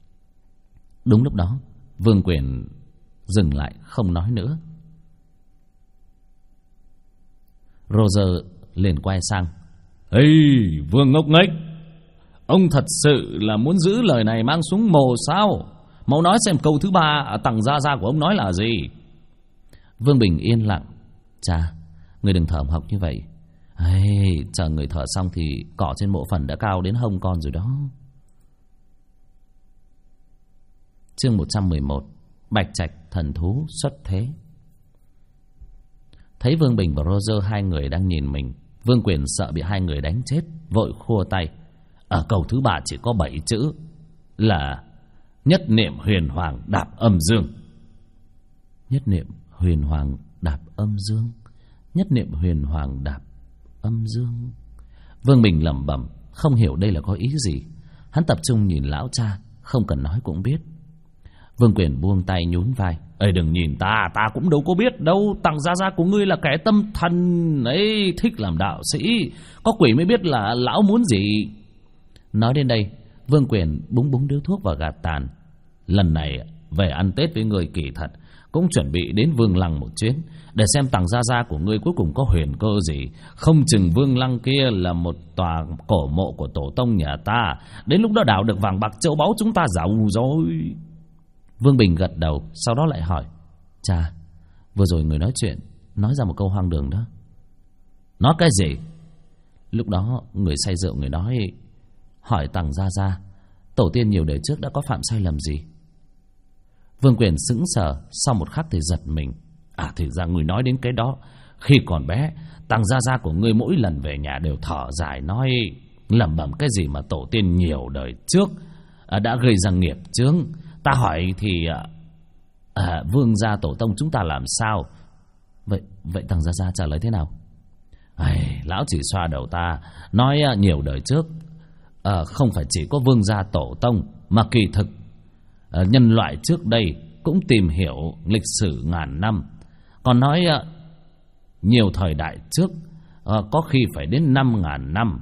Đúng lúc đó Vương Quyền dừng lại không nói nữa. Roger liền quay sang: Ê, Vương ngốc nghếch, ông thật sự là muốn giữ lời này mang xuống mồ sao? Mau nói xem câu thứ 3 Tằng Gia Gia của ông nói là gì? Vương Bình yên lặng. Cha, người đừng thở hồng hộc như vậy. Chờ người thở xong thì cỏ trên mộ phần đã cao đến hông con rồi đó. Chương 111: Bạch Trạch thần thú xuất thế. Thấy Vương Bình và Roger hai người đang nhìn mình, Vương Quyền sợ bị hai người đánh chết, vội khua tay. Ở câu thứ 3 chỉ có 7 chữ là nhất niệm huyền hoàng đạp âm dương. Nhất niệm huyền hoàng đạp âm dương. Nhất niệm huyền hoàng đạp âm dương. Vương Bình lẩm bẩm, không hiểu đây là có ý gì. Hắn tập trung nhìn lão cha, không cần nói cũng biết. Vương Quyền buông tay nhún vai. Đừng nhìn ta, ta cũng đâu có biết đâu. Tằng Gia Gia của ngươi là kẻ tâm thần ấy, thích làm đạo sĩ, có quỷ mới biết là lão muốn gì. Nói đến đây, Vương Quyền búng búng điếu thuốc vào gạt tàn. Lần này về ăn Tết với ngươi kỳ thật cũng chuẩn bị đến Vương Lăng một chuyến, để xem Tằng Gia Gia của ngươi cuối cùng có huyền cơ gì. Không chừng Vương Lăng kia là một tòa cổ mộ của tổ tông nhà ta. Đến lúc đó đào được vàng bạc châu báu, chúng ta giàu rồi. Vương Bình gật đầu, sau đó lại hỏi: Cha, vừa rồi người nói chuyện nói ra một câu hoang đường đó. Nói cái gì? Lúc đó người say rượu người nói, hỏi Tằng Gia Gia tổ tiên nhiều đời trước đã có phạm sai lầm gì. Vương Quyền sững sờ, sau một khắc thì giật mình. Thì ra người nói đến cái đó. Khi còn bé, Tằng Gia Gia của ngươi mỗi lần về nhà đều thở dài, nói lẩm bẩm cái gì mà tổ tiên nhiều đời trước đã gây ra nghiệp chướng. Ta hỏi thì Vương gia tổ tông chúng ta làm sao? Vậy Tằng Gia Gia trả lời thế nào? Lão chỉ xoa đầu ta, nói nhiều đời trước không phải chỉ có Vương gia tổ tông, mà kỳ thực nhân loại trước đây cũng tìm hiểu lịch sử ngàn năm. Còn nói nhiều thời đại trước có khi phải đến 5.000 năm.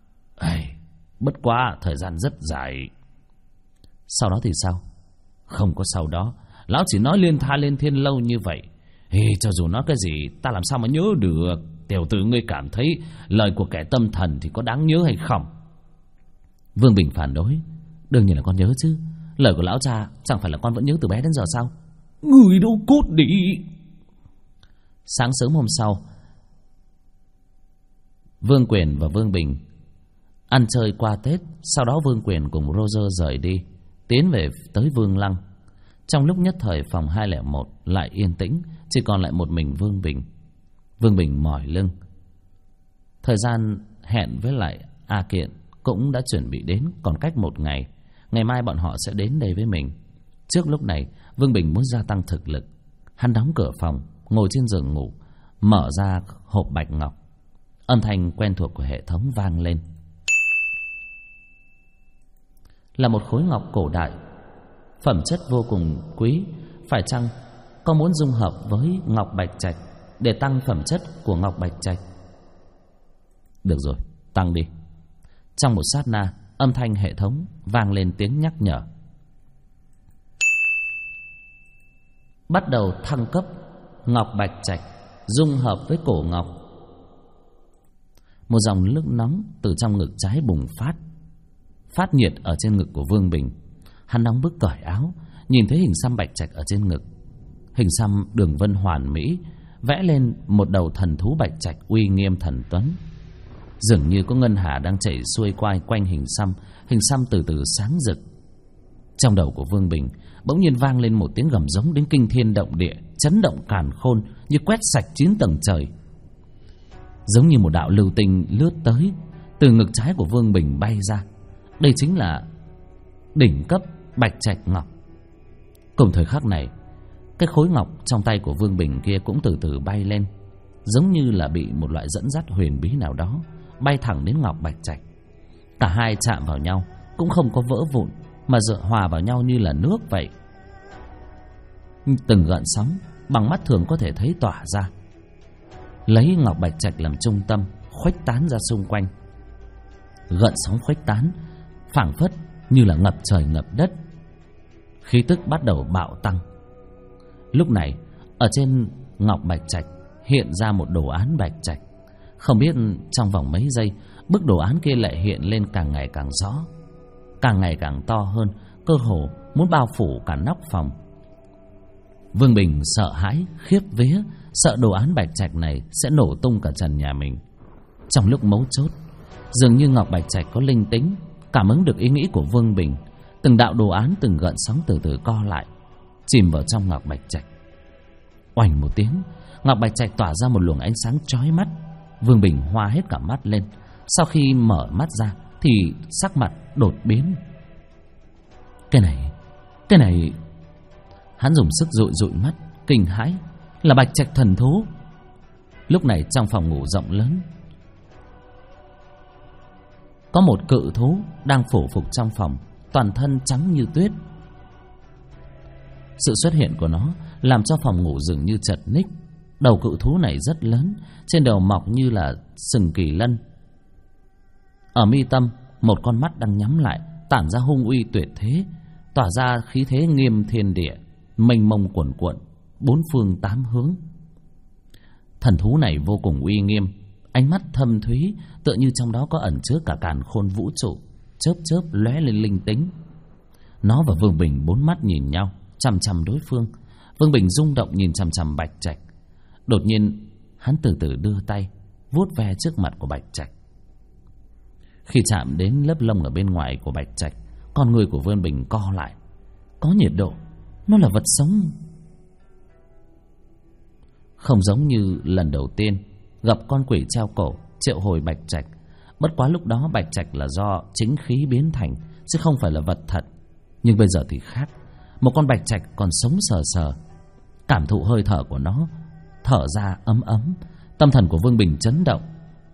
Bất quá thời gian rất dài. Sau đó thì sao? Không có sau đó. Lão chỉ nói liên tha liên thiên lâu như vậy. Cho dù nói cái gì ta làm sao mà nhớ được. Tiểu tử ngươi cảm thấy lời của kẻ tâm thần thì có đáng nhớ hay không? Vương Bình phản đối: Đương nhiên là con nhớ chứ. Lời của lão cha chẳng phải là con vẫn nhớ từ bé đến giờ sao? Người đâu cút đi. Sáng sớm hôm sau, Vương Quyền và Vương Bình ăn chơi qua Tết. Sau đó Vương Quyền cùng Roger rời đi, tiến về tới Vương Lăng. Trong lúc nhất thời phòng 201 lại yên tĩnh, chỉ còn lại một mình Vương Bình. Vương Bình mỏi lưng. Thời gian hẹn với lại A Kiện cũng đã chuẩn bị đến, còn cách 1 ngày. Ngày mai bọn họ sẽ đến đây với mình. Trước lúc này Vương Bình muốn gia tăng thực lực. Hắn đóng cửa phòng, ngồi trên giường ngủ, mở ra hộp bạch ngọc. Âm thanh quen thuộc của hệ thống vang lên. Là một khối ngọc cổ đại, phẩm chất vô cùng quý. Phải chăng có muốn dung hợp với ngọc bạch trạch để tăng phẩm chất của ngọc bạch trạch? Được rồi, tăng đi. Trong một sát na, âm thanh hệ thống vang lên tiếng nhắc nhở. Bắt đầu thăng cấp ngọc bạch trạch dung hợp với cổ ngọc. Một dòng nước nóng từ trong ngực trái bùng phát, phát nhiệt ở trên ngực của Vương Bình. Hắn nóng bức cởi áo, nhìn thấy hình xăm bạch trạch ở trên ngực. Hình xăm đường vân hoàn mỹ, vẽ lên một đầu thần thú bạch trạch uy nghiêm thần tuấn. Dường như có ngân hà đang chảy xuôi quanh hình xăm từ từ sáng rực. Trong đầu của Vương Bình bỗng nhiên vang lên một tiếng gầm giống đến kinh thiên động địa, chấn động càn khôn, như quét sạch 9 tầng trời. Giống như một đạo lưu tinh lướt tới, từ ngực trái của Vương Bình bay ra. Đây chính là đỉnh cấp bạch trạch ngọc. Cùng thời khắc này, cái khối ngọc trong tay của Vương Bình kia cũng từ từ bay lên, giống như là bị một loại dẫn dắt huyền bí nào đó, bay thẳng đến ngọc bạch trạch. Cả hai chạm vào nhau cũng không có vỡ vụn, mà dựa hòa vào nhau như là nước vậy. Từng gợn sóng bằng mắt thường có thể thấy tỏa ra, lấy ngọc bạch trạch làm trung tâm, khuếch tán ra xung quanh. Gợn sóng khuếch tán phảng phất như là ngập trời ngập đất, khí tức bắt đầu bạo tăng. Lúc này ở trên ngọc bạch trạch hiện ra một đồ án bạch trạch. Không biết trong vòng mấy giây, bức đồ án kia lại hiện lên càng ngày càng rõ, càng ngày càng to hơn, cơ hồ muốn bao phủ cả nóc phòng. Vương Bình sợ hãi khiếp vía, sợ đồ án bạch trạch này sẽ nổ tung cả trần nhà mình. Trong lúc mấu chốt, dường như ngọc bạch trạch có linh tính, cảm ứng được ý nghĩ của Vương Bình. Từng đạo đồ án, từng gợn sóng từ từ co lại, chìm vào trong ngọc bạch trạch. Oành một tiếng, ngọc bạch trạch tỏa ra một luồng ánh sáng chói mắt. Vương Bình hoa hết cả mắt lên. Sau khi mở mắt ra thì sắc mặt đột biến. Cái này hắn dùng sức dụi mắt, kinh hãi. Là bạch trạch thần thú. Lúc này trong phòng ngủ rộng lớn, có một cự thú đang phủ phục trong phòng, toàn thân trắng như tuyết. Sự xuất hiện của nó làm cho phòng ngủ dường như chật ních. Đầu cự thú này rất lớn, trên đầu mọc như là sừng kỳ lân. Ở mi tâm, một con mắt đang nhắm lại, tản ra hung uy tuyệt thế, tỏa ra khí thế nghiêm thiên địa, mênh mông cuồn cuộn, 4 phương 8 hướng. Thần thú này vô cùng uy nghiêm, ánh mắt thâm thúy, tựa như trong đó có ẩn chứa cả càn khôn vũ trụ, chớp chớp lóe lên linh tính. Nó và Vương Bình 4 mắt nhìn nhau, chằm chằm đối phương. Vương Bình rung động nhìn chằm chằm bạch trạch. Đột nhiên hắn từ từ đưa tay vuốt ve trước mặt của bạch trạch. Khi chạm đến lớp lông ở bên ngoài của bạch trạch, con người của Vương Bình co lại. Có nhiệt độ, nó là vật sống. Không giống như lần đầu tiên gặp con quỷ treo cổ triệu hồi bạch trạch. Bất quá lúc đó bạch trạch là do chính khí biến thành, chứ không phải là vật thật. Nhưng bây giờ thì khác. Một con bạch trạch còn sống sờ sờ. Cảm thụ hơi thở của nó, thở ra ấm ấm. Tâm thần của Vương Bình chấn động.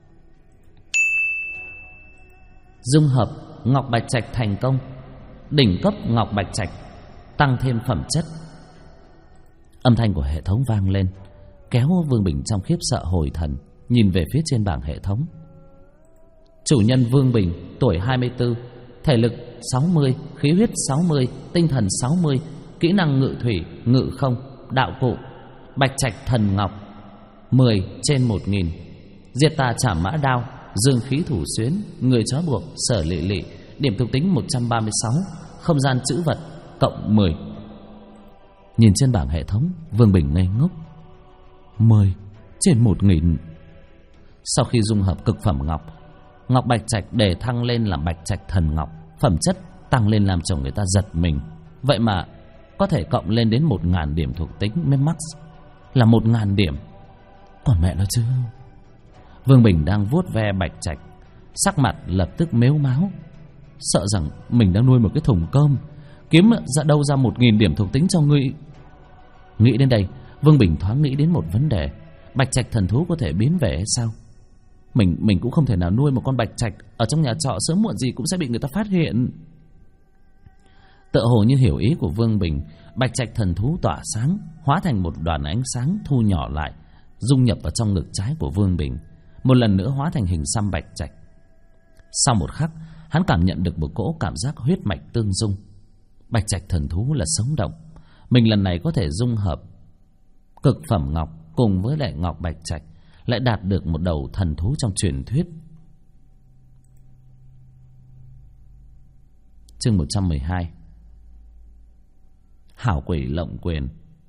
Dung hợp ngọc bạch trạch thành công. Đỉnh cấp ngọc bạch trạch, tăng thêm phẩm chất. Âm thanh của hệ thống vang lên, kéo Vương Bình trong khiếp sợ hồi thần, nhìn về phía trên bảng hệ thống. Chủ nhân Vương Bình, tuổi 24, thể lực 60, khí huyết 60, tinh thần 60, kỹ năng ngự thủy, ngự không, đạo cụ, bạch trạch thần ngọc, 10 trên 1000. Diệt tà trảm mã đao, dương khí thủ xuyến, người trói buộc, sở lị lị, điểm thuộc tính 136, không gian trữ vật, cộng 10. Nhìn trên bảng hệ thống, Vương Bình ngây ngốc. 10 trên 1000. Sau khi dung hợp cực phẩm ngọc bạch trạch đề thăng lên làm bạch trạch thần ngọc, phẩm chất tăng lên làm cho người ta giật mình. Vậy mà có thể cộng lên đến 1000 điểm thuộc tính mới max là 1000 điểm. Còn mẹ nó chứ. Vương Bình đang vuốt ve bạch trạch, sắc mặt lập tức mếu máo, sợ rằng mình đang nuôi một cái thùng cơm, kiếm ra đâu ra 1000 điểm thuộc tính cho ngươi. Nghĩ đến đây, Vương Bình thoáng nghĩ đến một vấn đề: bạch trạch thần thú có thể biến về hay sao? Mình cũng không thể nào nuôi một con bạch trạch ở trong nhà trọ, sớm muộn gì cũng sẽ bị người ta phát hiện. Tựa hồ như hiểu ý của Vương Bình, bạch trạch thần thú tỏa sáng, hóa thành một đoàn ánh sáng thu nhỏ lại, dung nhập vào trong ngực trái của Vương Bình, một lần nữa hóa thành hình xăm bạch trạch. Sau một khắc, hắn cảm nhận được một cỗ cảm giác huyết mạch tương dung. Bạch trạch thần thú là sống động, mình lần này có thể dung hợp cực phẩm ngọc cùng với lại ngọc bạch trạch, lại đạt được một đầu thần thú trong truyền thuyết. Chương 112. Hảo quỷ lộng quyền.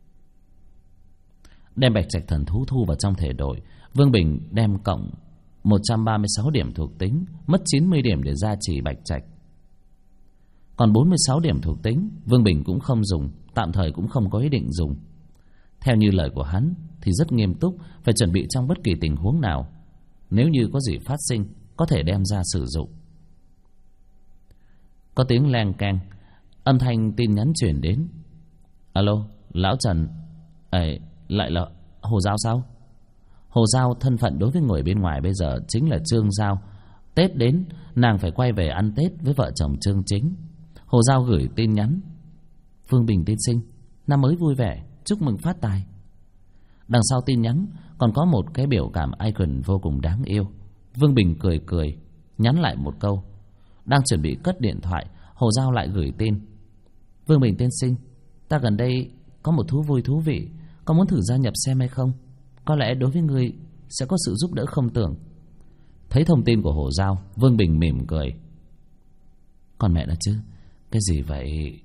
Đem bạch trạch thần thú thu vào trong thể đội, Vương Bình đem cộng 136 điểm thuộc tính, mất 90 điểm để gia trì bạch trạch. Còn 46 điểm thuộc tính Vương Bình cũng không dùng, tạm thời cũng không có ý định dùng. Theo như lời của hắn thì rất nghiêm túc, phải chuẩn bị trong bất kỳ tình huống nào, nếu như có gì phát sinh có thể đem ra sử dụng. Có tiếng leng keng, âm thanh tin nhắn truyền đến. Alo, lão Trần. Lại là Hồ Giao sao? Hồ Giao thân phận đối với người bên ngoài bây giờ chính là Trương Giao. Tết đến, nàng phải quay về ăn Tết với vợ chồng Trương Chính. Hồ Giao gửi tin nhắn: Vương Bình tiên sinh, năm mới vui vẻ, chúc mừng phát tài. Đằng sau tin nhắn còn có một cái biểu cảm icon vô cùng đáng yêu. Vương Bình cười cười, nhắn lại một câu. Đang chuẩn bị cất điện thoại, Hồ Giao lại gửi tin: Vương Bình tiên sinh, ta gần đây có một thú vui thú vị, có muốn thử gia nhập xem hay không? Có lẽ đối với ngươi sẽ có sự giúp đỡ không tưởng. Thấy thông tin của Hồ Giao, Vương Bình mỉm cười. Còn mẹ nó chứ, cái gì vậy?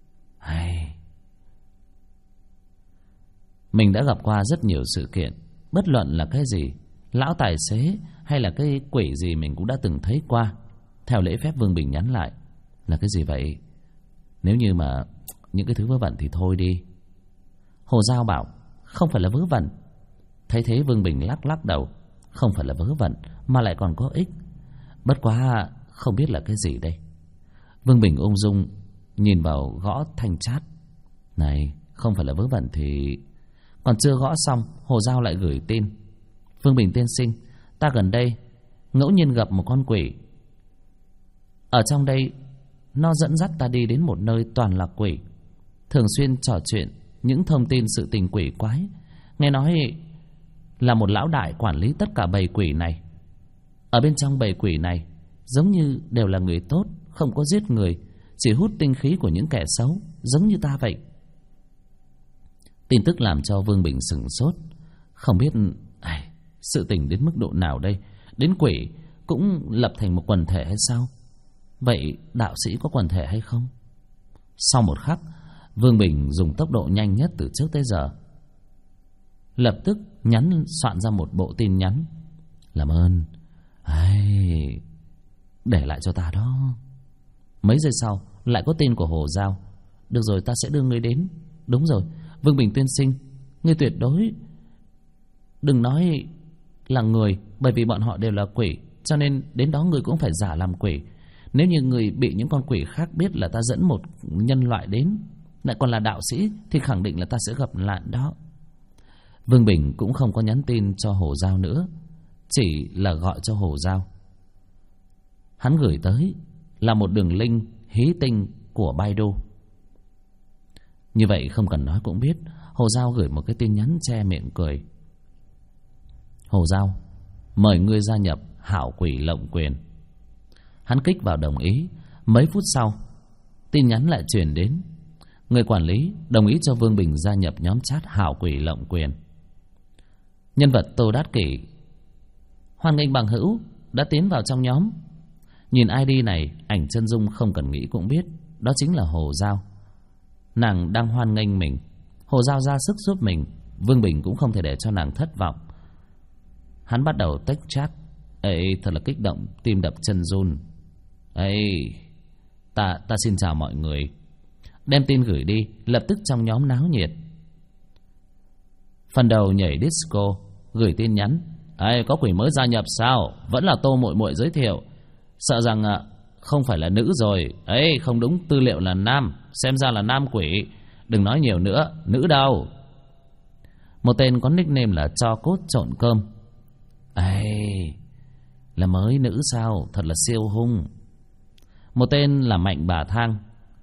Mình đã gặp qua rất nhiều sự kiện, bất luận là cái gì, lão tài xế hay là cái quỷ gì mình cũng đã từng thấy qua. Theo lễ phép Vương Bình nhắn lại: là cái gì vậy? Nếu như mà những cái thứ vớ vẩn thì thôi đi. Hồ Giao bảo: không phải là vớ vẩn. Thấy thế Vương Bình lắc đầu: không phải là vớ vẩn mà lại còn có ích, bất quá không biết là cái gì đây. Vương Bình ung dung nhìn vào gõ thanh chat. Này, không phải là vớ vẩn thì... Còn chưa gõ xong, Hồ Giao lại gửi tin: Vương Bình tiên sinh, ta gần đây ngẫu nhiên gặp một con quỷ. Ở trong đây nó dẫn dắt ta đi đến một nơi toàn là quỷ, thường xuyên trò chuyện những thông tin sự tình quỷ quái. Nghe nói là một lão đại quản lý tất cả bầy quỷ này. Ở bên trong bầy quỷ này giống như đều là người tốt, không có giết người, chỉ hút tinh khí của những kẻ xấu, giống như ta vậy. Tin tức làm cho Vương Bình sửng sốt, không biết sự tình đến mức độ nào đây. Đến quỷ cũng lập thành một quần thể hay sao? Vậy đạo sĩ có quần thể hay không? Sau một khắc, Vương Bình dùng tốc độ nhanh nhất từ trước tới giờ, lập tức soạn ra một bộ tin nhắn: làm ơn để lại cho ta đó. Mấy giây sau lại có tin của Hồ Giao: được rồi, ta sẽ đưa ngươi đến. Đúng rồi, Vương Bình tiên sinh, ngươi tuyệt đối đừng nói là người, bởi vì bọn họ đều là quỷ, cho nên đến đó ngươi cũng phải giả làm quỷ. Nếu như người bị những con quỷ khác biết là ta dẫn một nhân loại đến, lại còn là đạo sĩ, thì khẳng định là ta sẽ gặp nạn đó. Vương Bình cũng không có nhắn tin cho Hồ Giao nữa, chỉ là gọi cho Hồ Giao. Hắn gửi tới là một đường link hí tinh của Baidu. Như vậy không cần nói cũng biết, Hồ Giao gửi một cái tin nhắn che miệng cười: Hồ Giao, mời ngươi gia nhập Hảo Quỷ Lộng Quyền. Hắn kích vào đồng ý. Mấy phút sau, tin nhắn lại truyền đến: người quản lý đồng ý cho Vương Bình gia nhập nhóm chat Hảo Quỷ Lộng Quyền. Nhân vật Tô Đát Kỷ: hoan nghênh bằng hữu đã tiến vào trong nhóm. Nhìn ID này, ảnh chân dung không cần nghĩ cũng biết đó chính là Hồ Giao. Nàng đang hoan nghênh mình. Hồ Giao ra sức giúp mình, Vương Bình cũng không thể để cho nàng thất vọng. Hắn bắt đầu tếch chát. Ê, thật là kích động, tim đập chân run. Ê, ta xin chào mọi người. Đem tin gửi đi, lập tức trong nhóm náo nhiệt. Phần đầu nhảy disco gửi tin nhắn. Ê, có quỷ mới gia nhập sao? Vẫn là Tô muội muội giới thiệu. Sợ rằng không phải là nữ rồi. Ê, không đúng, tư liệu là nam. Xem ra là nam quỷ. Đừng nói nhiều nữa, nữ đâu. Một tên có nickname là Cho Cốt Trộn Cơm. Ê, là mới nữ sao? Thật là siêu hung. Một tên là Mạnh Bà Thang.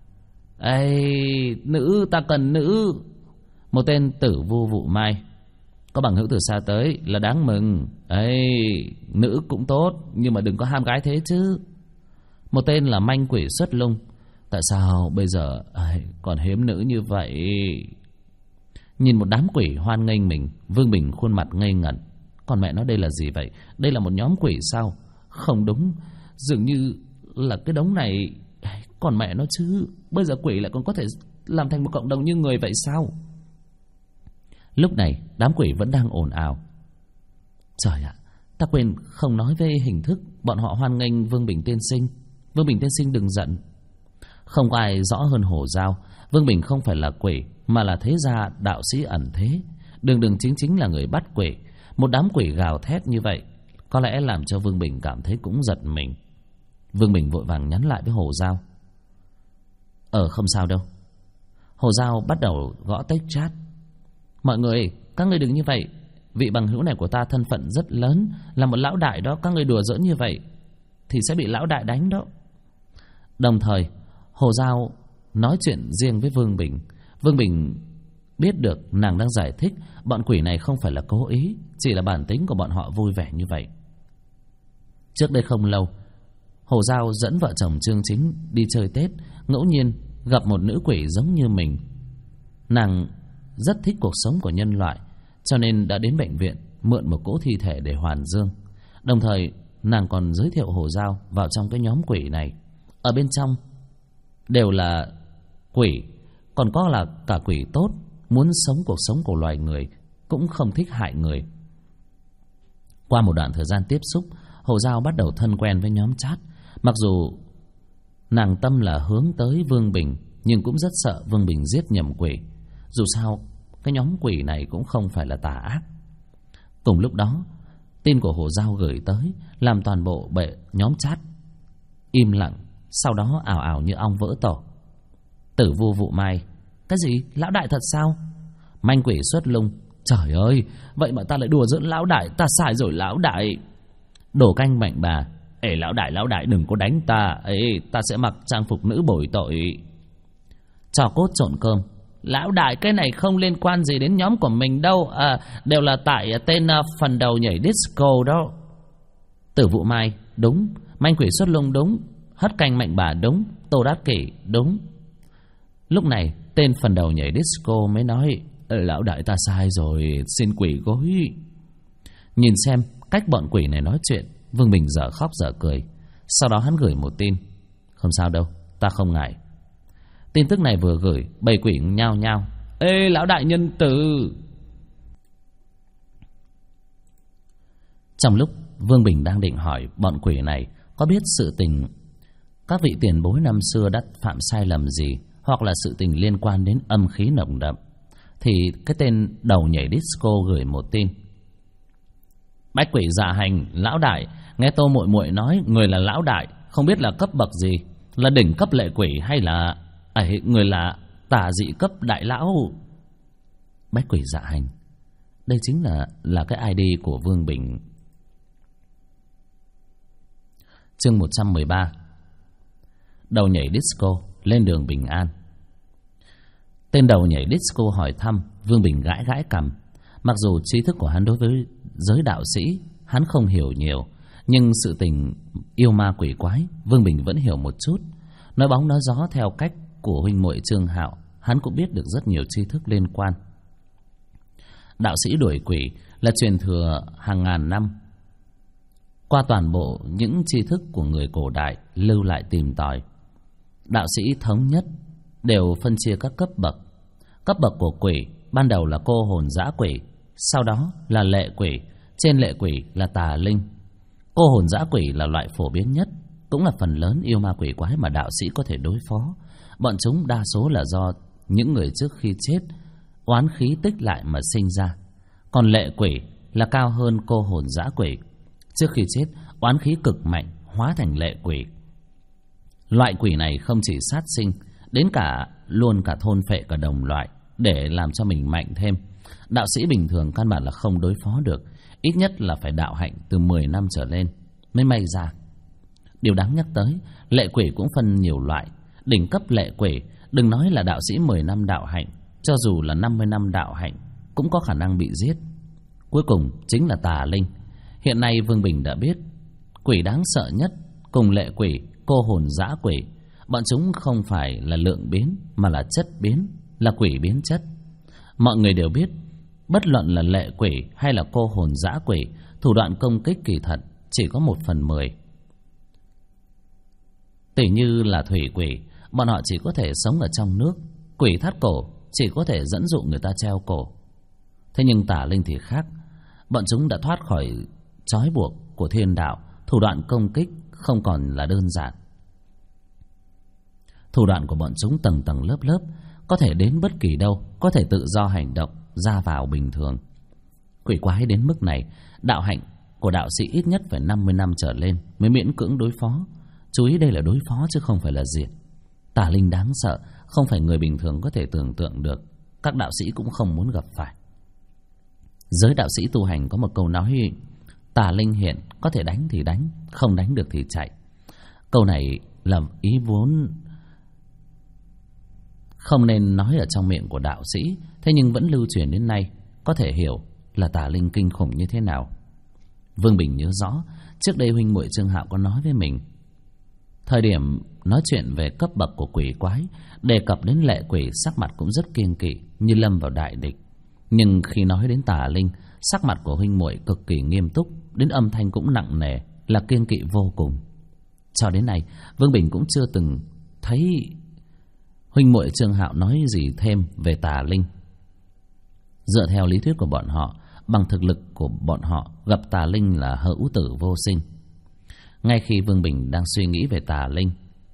Ê, nữ, ta cần nữ. Một tên Tử Vu Vụ Mai. Có bằng hữu từ xa tới là đáng mừng. Ê, nữ cũng tốt, nhưng mà đừng có ham gái thế chứ. Một tên là Manh Quỷ Xuất Lung. Tại sao bây giờ còn hiếm nữ như vậy? Nhìn một đám quỷ hoan nghênh mình, Vương Bình khuôn mặt ngây ngẩn. Còn mẹ nó, đây là gì vậy? Đây là một nhóm quỷ sao? Không đúng, dường như là cái đống này. Còn mẹ nó chứ, bây giờ quỷ lại còn có thể làm thành một cộng đồng như người vậy sao? Lúc này đám quỷ vẫn đang ồn ào. Trời ạ, ta quên không nói về hình thức. Bọn họ hoan nghênh Vương Bình tiên sinh. Vương Bình tiên sinh đừng giận. Không có ai rõ hơn Hổ Giao. Vương Bình không phải là quỷ, mà là thế gia đạo sĩ ẩn thế. Đường chính là người bắt quỷ. Một đám quỷ gào thét như vậy có lẽ làm cho Vương Bình cảm thấy cũng giật mình. Vương Bình vội vàng nhắn lại với Hổ Giao. Không sao đâu. Hổ Giao bắt đầu gõ text chat. Mọi người, các người đừng như vậy. Vị bằng hữu này của ta thân phận rất lớn, là một lão đại đó. Các người đùa giỡn như vậy thì sẽ bị lão đại đánh đó. Đồng thời Hồ Giao nói chuyện riêng với Vương Bình. Vương Bình biết được nàng đang giải thích bọn quỷ này không phải là cố ý, chỉ là bản tính của bọn họ vui vẻ như vậy. Trước đây không lâu, Hồ Giao dẫn vợ chồng Trương Chính đi chơi Tết, ngẫu nhiên gặp một nữ quỷ giống như mình. Nàng rất thích cuộc sống của nhân loại, cho nên đã đến bệnh viện mượn một cỗ thi thể để hoàn dương. Đồng thời nàng còn giới thiệu Hồ Giao vào trong cái nhóm quỷ này. Ở bên trong đều là quỷ, còn có là cả quỷ tốt, muốn sống cuộc sống của loài người, cũng không thích hại người. Qua một đoạn thời gian tiếp xúc, Hồ Giao bắt đầu thân quen với nhóm chat. Mặc dù nàng tâm là hướng tới Vương Bình, nhưng cũng rất sợ Vương Bình giết nhầm quỷ. Dù sao cái nhóm quỷ này cũng không phải là tà ác. Cùng lúc đó, tin của Hồ Giao gửi tới làm toàn bộ bệ nhóm chat im lặng, sau đó ào ào như ong vỡ tổ. Tử Vu Vụ Mai. Cái gì? Lão đại thật sao? Manh Quỷ Xuất Lung. Trời ơi, vậy mà ta lại đùa giỡn lão đại, ta sai rồi lão đại. Đổ Canh Mạnh Bà. Ê lão đại đừng có đánh ta. Ê, ta sẽ mặc trang phục nữ bồi tội. Trò Cốt Trộn Cơm. Lão đại, cái này không liên quan gì đến nhóm của mình đâu. Đều là tại tên phần đầu nhảy disco đó. Tử Vụ Mai. Đúng. Manh Quỷ Xuất Lung đúng. Hất Canh Mạnh Bà đúng. Tô Đát Kỷ đúng. Lúc này tên phần đầu nhảy disco mới nói: lão đại ta sai rồi, xin quỷ gối. Nhìn xem cách bọn quỷ này nói chuyện, Vương Bình dở khóc dở cười. Sau đó hắn gửi một tin: không sao đâu, ta không ngại. Tin tức này vừa gửi, bầy quỷ nhao nhao: ê lão đại nhân từ. Trong lúc Vương Bình đang định hỏi bọn quỷ này có biết sự tình các vị tiền bối năm xưa đã phạm sai lầm gì, hoặc là sự tình liên quan đến âm khí nồng đậm, thì cái tên đầu nhảy disco gửi một tin: bách quỷ dạ hành, lão đại, nghe Tô muội muội nói người là lão đại, không biết là cấp bậc gì, là đỉnh cấp lệ quỷ hay là người là tà dị cấp đại lão. Bách quỷ dạ hành, đây chính là cái ID của Vương Bình. Chương 113. Đầu nhảy disco lên đường bình an. Tên đầu nhảy disco hỏi thăm, Vương Bình gãi gãi cằm. Mặc dù trí thức của hắn đối với giới đạo sĩ hắn không hiểu nhiều, nhưng sự tình yêu ma quỷ quái Vương Bình vẫn hiểu một chút. Nói bóng nói gió theo cách của huynh muội Trương Hạo, hắn cũng biết được rất nhiều tri thức liên quan. Đạo sĩ đuổi quỷ là truyền thừa hàng ngàn năm, qua toàn bộ những tri thức của người cổ đại lưu lại tìm tòi. Đạo sĩ thống nhất đều phân chia các cấp bậc. Cấp bậc của quỷ ban đầu là cô hồn dã quỷ, sau đó là lệ quỷ, trên lệ quỷ là tà linh. Cô hồn dã quỷ là loại phổ biến nhất, cũng là phần lớn yêu ma quỷ quái mà đạo sĩ có thể đối phó. Bọn chúng đa số là do những người trước khi chết oán khí tích lại mà sinh ra. Còn lệ quỷ là cao hơn cô hồn dã quỷ, trước khi chết oán khí cực mạnh hóa thành lệ quỷ. Loại quỷ này không chỉ sát sinh, đến luôn cả thôn phệ cả đồng loại để làm cho mình mạnh thêm. Đạo sĩ bình thường căn bản là không đối phó được, ít nhất là phải đạo hạnh từ 10 năm trở lên mới may ra. Điều đáng nhắc tới, lệ quỷ cũng phân nhiều loại. Đỉnh cấp lệ quỷ, đừng nói là đạo sĩ 10 năm đạo hạnh, cho dù là 50 năm đạo hạnh cũng có khả năng bị giết. Cuối cùng chính là tà linh. Hiện nay Vương Bình đã biết, quỷ đáng sợ nhất cùng lệ quỷ, cô hồn dã quỷ, bọn chúng không phải là lượng biến mà là chất biến, là quỷ biến chất. Mọi người đều biết, bất luận là lệ quỷ hay là cô hồn dã quỷ, thủ đoạn công kích kỳ thật chỉ có 1/10. Tỉ như là thủy quỷ, bọn họ chỉ có thể sống ở trong nước. Quỷ thắt cổ chỉ có thể dẫn dụ người ta treo cổ. Thế nhưng tà linh thì khác, bọn chúng đã thoát khỏi trói buộc của thiên đạo, thủ đoạn công kích không còn là đơn giản. Thủ đoạn của bọn chúng tầng tầng lớp lớp, có thể đến bất kỳ đâu, có thể tự do hành động, ra vào bình thường. Quỷ quái đến mức này, đạo hạnh của đạo sĩ ít nhất phải 50 năm trở lên mới miễn cưỡng đối phó. Chú ý, đây là đối phó chứ không phải là diệt. Tà linh đáng sợ, không phải người bình thường có thể tưởng tượng được, các đạo sĩ cũng không muốn gặp phải. Giới đạo sĩ tu hành có một câu nói: tà linh hiện, có thể đánh thì đánh, không đánh được thì chạy. Câu này là ý vốn không nên nói ở trong miệng của đạo sĩ, thế nhưng vẫn lưu truyền đến nay, có thể hiểu là tà linh kinh khủng như thế nào. Vương Bình nhớ rõ, trước đây huynh muội Trương Hạo có nói với mình, thời điểm nói chuyện về cấp bậc của quỷ quái, đề cập đến lệ quỷ, sắc mặt cũng rất kiêng kỵ, như lâm vào đại địch. Nhưng khi nói đến tà linh, sắc mặt của huynh muội cực kỳ nghiêm túc, đến âm thanh cũng nặng nề, là kiêng kỵ vô cùng. Cho đến nay, Vương Bình cũng chưa từng thấy huynh muội Trương Hạo nói gì thêm về tà linh. Dựa theo lý thuyết của bọn họ, bằng thực lực của bọn họ, gặp tà linh là hữu tử vô sinh. Ngay khi Vương Bình đang suy nghĩ về tà linh,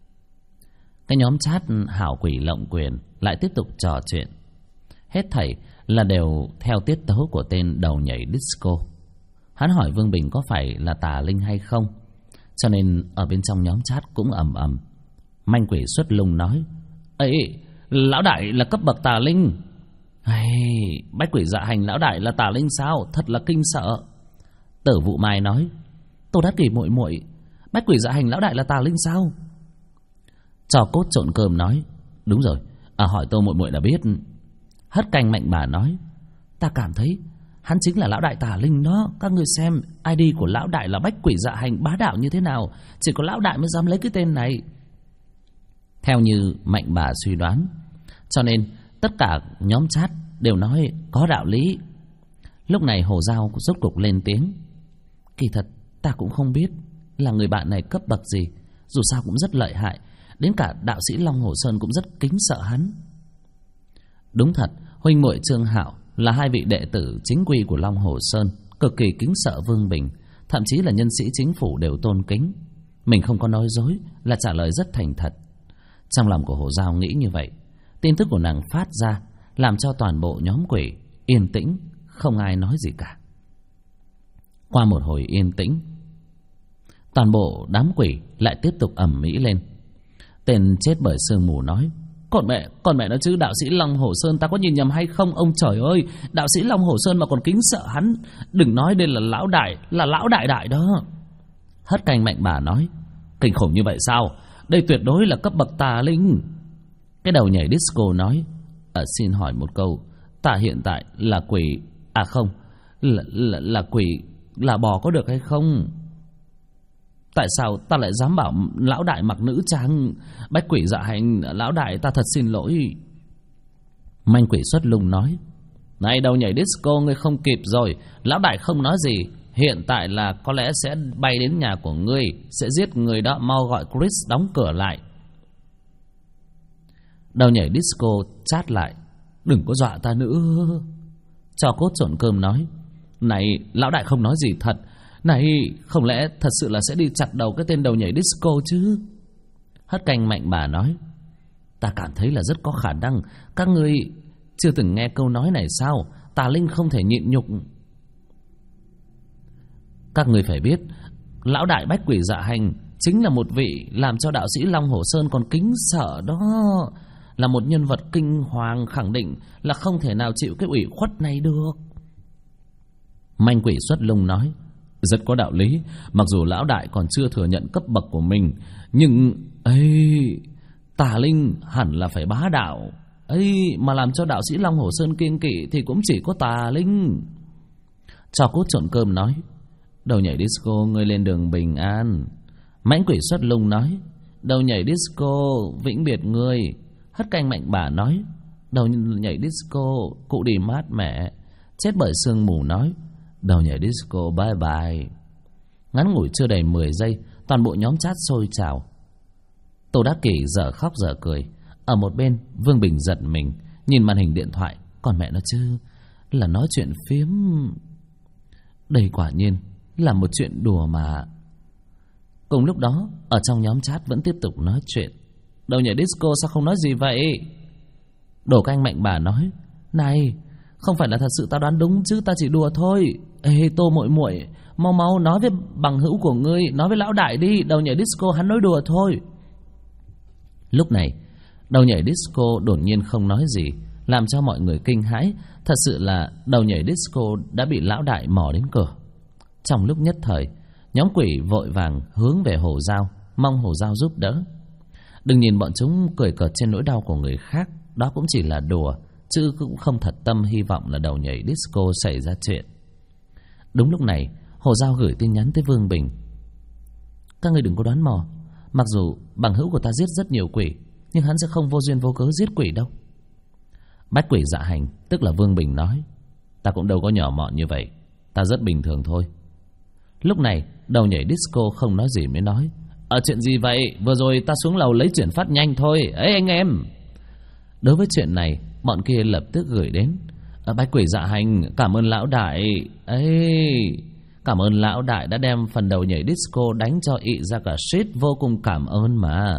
cái nhóm chat hảo quỷ lộng quyền lại tiếp tục trò chuyện. Hết thảy là đều theo tiết tấu của tên đầu nhảy disco. Hắn hỏi Vương Bình có phải là tà linh hay không, cho nên ở bên trong nhóm chat cũng ầm ầm. Manh quỷ xuất lùng nói: ấy, lão đại là cấp bậc tà linh. Hay, bách quỷ dạ hành lão đại là tà linh sao? Thật là kinh sợ. Tử Vụ Mai nói: Tô Đát Kỷ muội muội, bách quỷ dạ hành lão đại là tà linh sao? Trò cốt trộn cơm nói: đúng rồi, hỏi Tô muội muội đã biết. Hất Canh Mạnh Bà nói: ta cảm thấy hắn chính là lão đại tà linh đó. Các người xem ID của lão đại là bách quỷ dạ hành bá đạo như thế nào, chỉ có lão đại mới dám lấy cái tên này. Theo như Mạnh Bà suy đoán, cho nên tất cả nhóm chat đều nói có đạo lý. Lúc này Hồ Giao rốt cục lên tiếng: kỳ thật ta cũng không biết là người bạn này cấp bậc gì, dù sao cũng rất lợi hại, đến cả đạo sĩ Long Hồ Sơn cũng rất kính sợ hắn. Đúng thật, huynh muội Trương Hạo là hai vị đệ tử chính quy của Long Hồ Sơn, cực kỳ kính sợ Vương Bình, thậm chí là nhân sĩ chính phủ đều tôn kính. Mình không có nói dối, là trả lời rất thành thật. Trong lòng của Hồ Giao nghĩ như vậy, tin tức của nàng phát ra làm cho toàn bộ nhóm quỷ yên tĩnh, không ai nói gì cả. Qua một hồi yên tĩnh, toàn bộ đám quỷ lại tiếp tục ầm ĩ lên. Tên chết bởi sương mù nói: Còn mẹ nó chứ, đạo sĩ Long Hồ Sơn ta có nhìn nhầm hay không? Ông trời ơi, đạo sĩ Long Hồ Sơn mà còn kính sợ hắn, đừng nói đây là lão đại đó. Hất Canh Mạnh Bà nói: kinh khủng như vậy sao? Đây tuyệt đối là cấp bậc tà linh. Cái đầu nhảy disco nói: xin hỏi một câu, ta hiện tại là quỷ, không, là quỷ, là bò có được hay không? Tại sao ta lại dám bảo lão đại mặc nữ trang? Bách quỷ dạ hành lão đại, ta thật xin lỗi. Manh quỷ xuất lùng nói: này đầu nhảy disco, ngươi không kịp rồi. Lão đại không nói gì, hiện tại là có lẽ sẽ bay đến nhà của ngươi, sẽ giết người đó, mau gọi Chris đóng cửa lại. Đầu nhảy disco chát lại: đừng có dọa ta nữa. Cho cốt trộn cơm nói: Này, lão đại không nói gì thật. Này, không lẽ thật sự là sẽ đi chặt đầu cái tên đầu nhảy disco chứ? Hất Canh Mạnh Bà nói: Ta cảm thấy là rất có khả năng. Các ngươi chưa từng nghe câu nói này sao? Tà linh không thể nhịn nhục. Các ngươi phải biết, lão đại Bách Quỷ Dạ Hành chính là một vị làm cho đạo sĩ Long Hổ Sơn còn kính sợ đó. Là một nhân vật kinh hoàng, khẳng định là không thể nào chịu cái ủy khuất này được. Manh Quỷ Xuất Lung nói: Rất có đạo lý. Mặc dù lão đại còn chưa thừa nhận cấp bậc của mình, nhưng tà linh hẳn là phải bá đạo. Mà làm cho đạo sĩ Long Hổ Sơn kiêng kỵ thì cũng chỉ có tà linh. Cho cốt trộn cơm nói: Đầu nhảy disco, ngươi lên đường bình an. Mãnh Quỷ Xuất Lung nói: Đầu nhảy disco, vĩnh biệt ngươi. Hất Canh Mạnh Bà nói: Đầu nhảy disco, cụ đi mát mẻ. Chết bởi sương mù nói: Đầu nhảy disco, bye bye. Ngắn ngủi chưa đầy 10 giây, toàn bộ nhóm chat sôi trào. Tô Đắc Kỷ dở khóc dở cười. Ở một bên, Vương Bình giật mình, nhìn màn hình điện thoại. Còn mẹ nó chứ, là nói chuyện phiếm. Đây quả nhiên là một chuyện đùa mà. Cùng lúc đó, ở trong nhóm chat vẫn tiếp tục nói chuyện. Đầu nhảy disco sao không nói gì vậy? Đồ Canh Mạnh Bà nói: Này, không phải là thật sự tao đoán đúng chứ, ta chỉ đùa thôi. Tô muội muội, mau mau nói với bằng hữu của ngươi, nói với lão đại đi, đầu nhảy disco hắn nói đùa thôi. Lúc này, đầu nhảy disco đột nhiên không nói gì, làm cho mọi người kinh hãi. Thật sự là đầu nhảy disco đã bị lão đại mò đến cửa. Trong lúc nhất thời, nhóm quỷ vội vàng hướng về Hồ Giao, mong Hồ Giao giúp đỡ. Đừng nhìn bọn chúng cười cợt trên nỗi đau của người khác, đó cũng chỉ là đùa, chứ cũng không thật tâm hy vọng là đầu nhảy disco xảy ra chuyện. Đúng lúc này, Hồ Giao gửi tin nhắn tới Vương Bình: Các người đừng có đoán mò. Mặc dù bằng hữu của ta giết rất nhiều quỷ, nhưng hắn sẽ không vô duyên vô cớ giết quỷ đâu. Bách Quỷ Dạ Hành, tức là Vương Bình nói: Ta cũng đâu có nhỏ mọn như vậy, ta rất bình thường thôi. Lúc này, đầu nhảy disco không nói gì mới nói: Chuyện gì vậy? Vừa rồi ta xuống lầu lấy chuyển phát nhanh thôi. Anh em. Đối với chuyện này, bọn kia lập tức gửi đến: Bách Quỷ Dạ Hành, cảm ơn lão đại. Cảm ơn lão đại đã đem phần đầu nhảy disco đánh cho ị ra cả shit, vô cùng cảm ơn mà.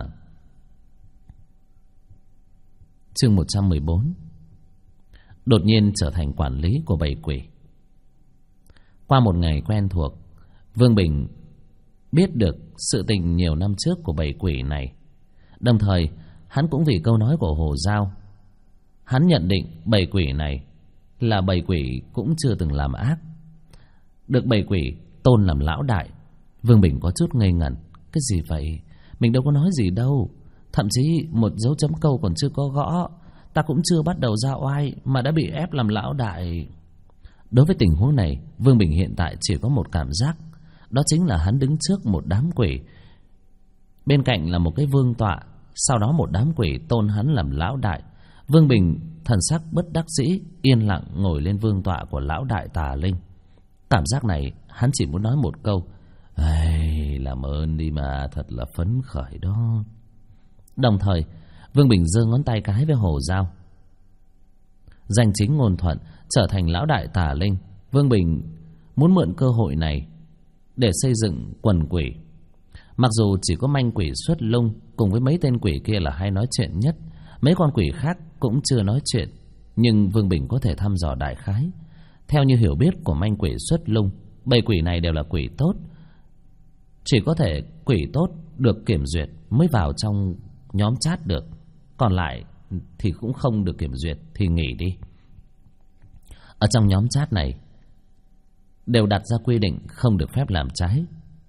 Chương 114. Đột nhiên trở thành quản lý của bầy quỷ. Qua một ngày quen thuộc, Vương Bình biết được sự tình nhiều năm trước của bầy quỷ này. Đồng thời, hắn cũng vì câu nói của Hồ Giao, hắn nhận định bầy quỷ này là bầy quỷ cũng chưa từng làm ác. Được bầy quỷ tôn làm lão đại, Vương Bình có chút ngây ngẩn. Cái gì vậy? Mình đâu có nói gì đâu. Thậm chí một dấu chấm câu còn chưa có gõ. Ta cũng chưa bắt đầu ra oai mà đã bị ép làm lão đại. Đối với tình huống này, Vương Bình hiện tại chỉ có một cảm giác, đó chính là hắn đứng trước một đám quỷ, bên cạnh là một cái vương tọa, sau đó một đám quỷ tôn hắn làm lão đại. Vương Bình thần sắc bất đắc dĩ, yên lặng ngồi lên vương tọa của lão đại tà linh. Cảm giác này hắn chỉ muốn nói một câu: làm ơn đi mà, thật là phấn khởi đó. Đồng thời, Vương Bình giơ ngón tay cái với Hồ Giao. Danh chính ngôn thuận trở thành lão đại tà linh, Vương Bình muốn mượn cơ hội này để xây dựng quần quỷ. Mặc dù chỉ có Manh Quỷ Xuất Lung cùng với mấy tên quỷ kia là hay nói chuyện nhất, mấy con quỷ khác cũng chưa nói chuyện, nhưng Vương Bình có thể thăm dò đại khái. Theo như hiểu biết của Manh Quỷ Xuất Lung, bầy quỷ này đều là quỷ tốt. Chỉ có thể quỷ tốt được kiểm duyệt mới vào trong nhóm chat được, còn lại thì cũng không được kiểm duyệt thì nghỉ đi. Ở trong nhóm chat này đều đặt ra quy định không được phép làm trái.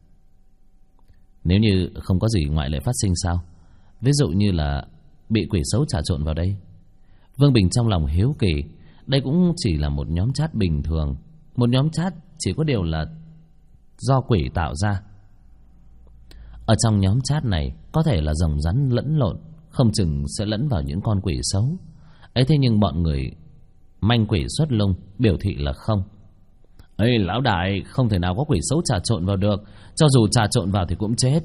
Nếu như không có gì ngoại lệ phát sinh sao? Ví dụ như là bị quỷ xấu trà trộn vào đây. Vương Bình trong lòng hiếu kỳ, đây cũng chỉ là một nhóm chat bình thường, một nhóm chat chỉ có điều là do quỷ tạo ra. Ở trong nhóm chat này có thể là rồng rắn lẫn lộn, không chừng sẽ lẫn vào những con quỷ xấu ấy. Thế nhưng bọn người Manh Quỷ Xuất Lung biểu thị là không. Lão đại, không thể nào có quỷ xấu trà trộn vào được, cho dù trà trộn vào thì cũng chết.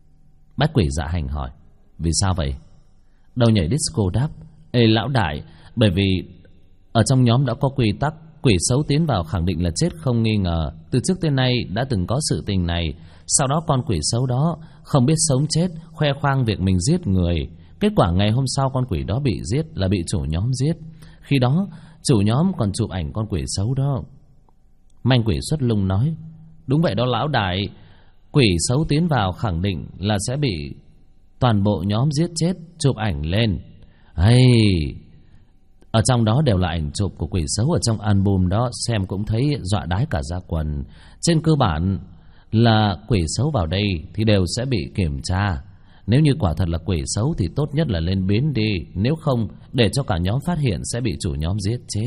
Bách Quỷ Dạ Hành hỏi: Vì sao vậy? Đầu nhảy disco đáp: Lão đại, Bởi vì ở trong nhóm đã có quy tắc, quỷ xấu tiến vào khẳng định là chết không nghi ngờ. Từ trước tới nay đã từng có sự tình này. Sau đó con quỷ xấu đó không biết sống chết, khoe khoang việc mình giết người. Kết quả ngày hôm sau con quỷ đó bị giết là bị chủ nhóm giết. Khi đó chủ nhóm còn chụp ảnh con quỷ xấu đó. Manh quỷ Xuất Lung nói: đúng vậy đó lão đại, quỷ xấu tiến vào khẳng định là sẽ bị toàn bộ nhóm giết chết, chụp ảnh lên. Ở trong đó đều là ảnh chụp của quỷ xấu ở trong album đó, xem cũng thấy dọa đái cả da quần. Trên cơ bản là quỷ xấu vào đây thì đều sẽ bị kiểm tra. Nếu như quả thật là quỷ xấu thì tốt nhất là lên biến đi, nếu không để cho cả nhóm phát hiện sẽ bị chủ nhóm giết chết.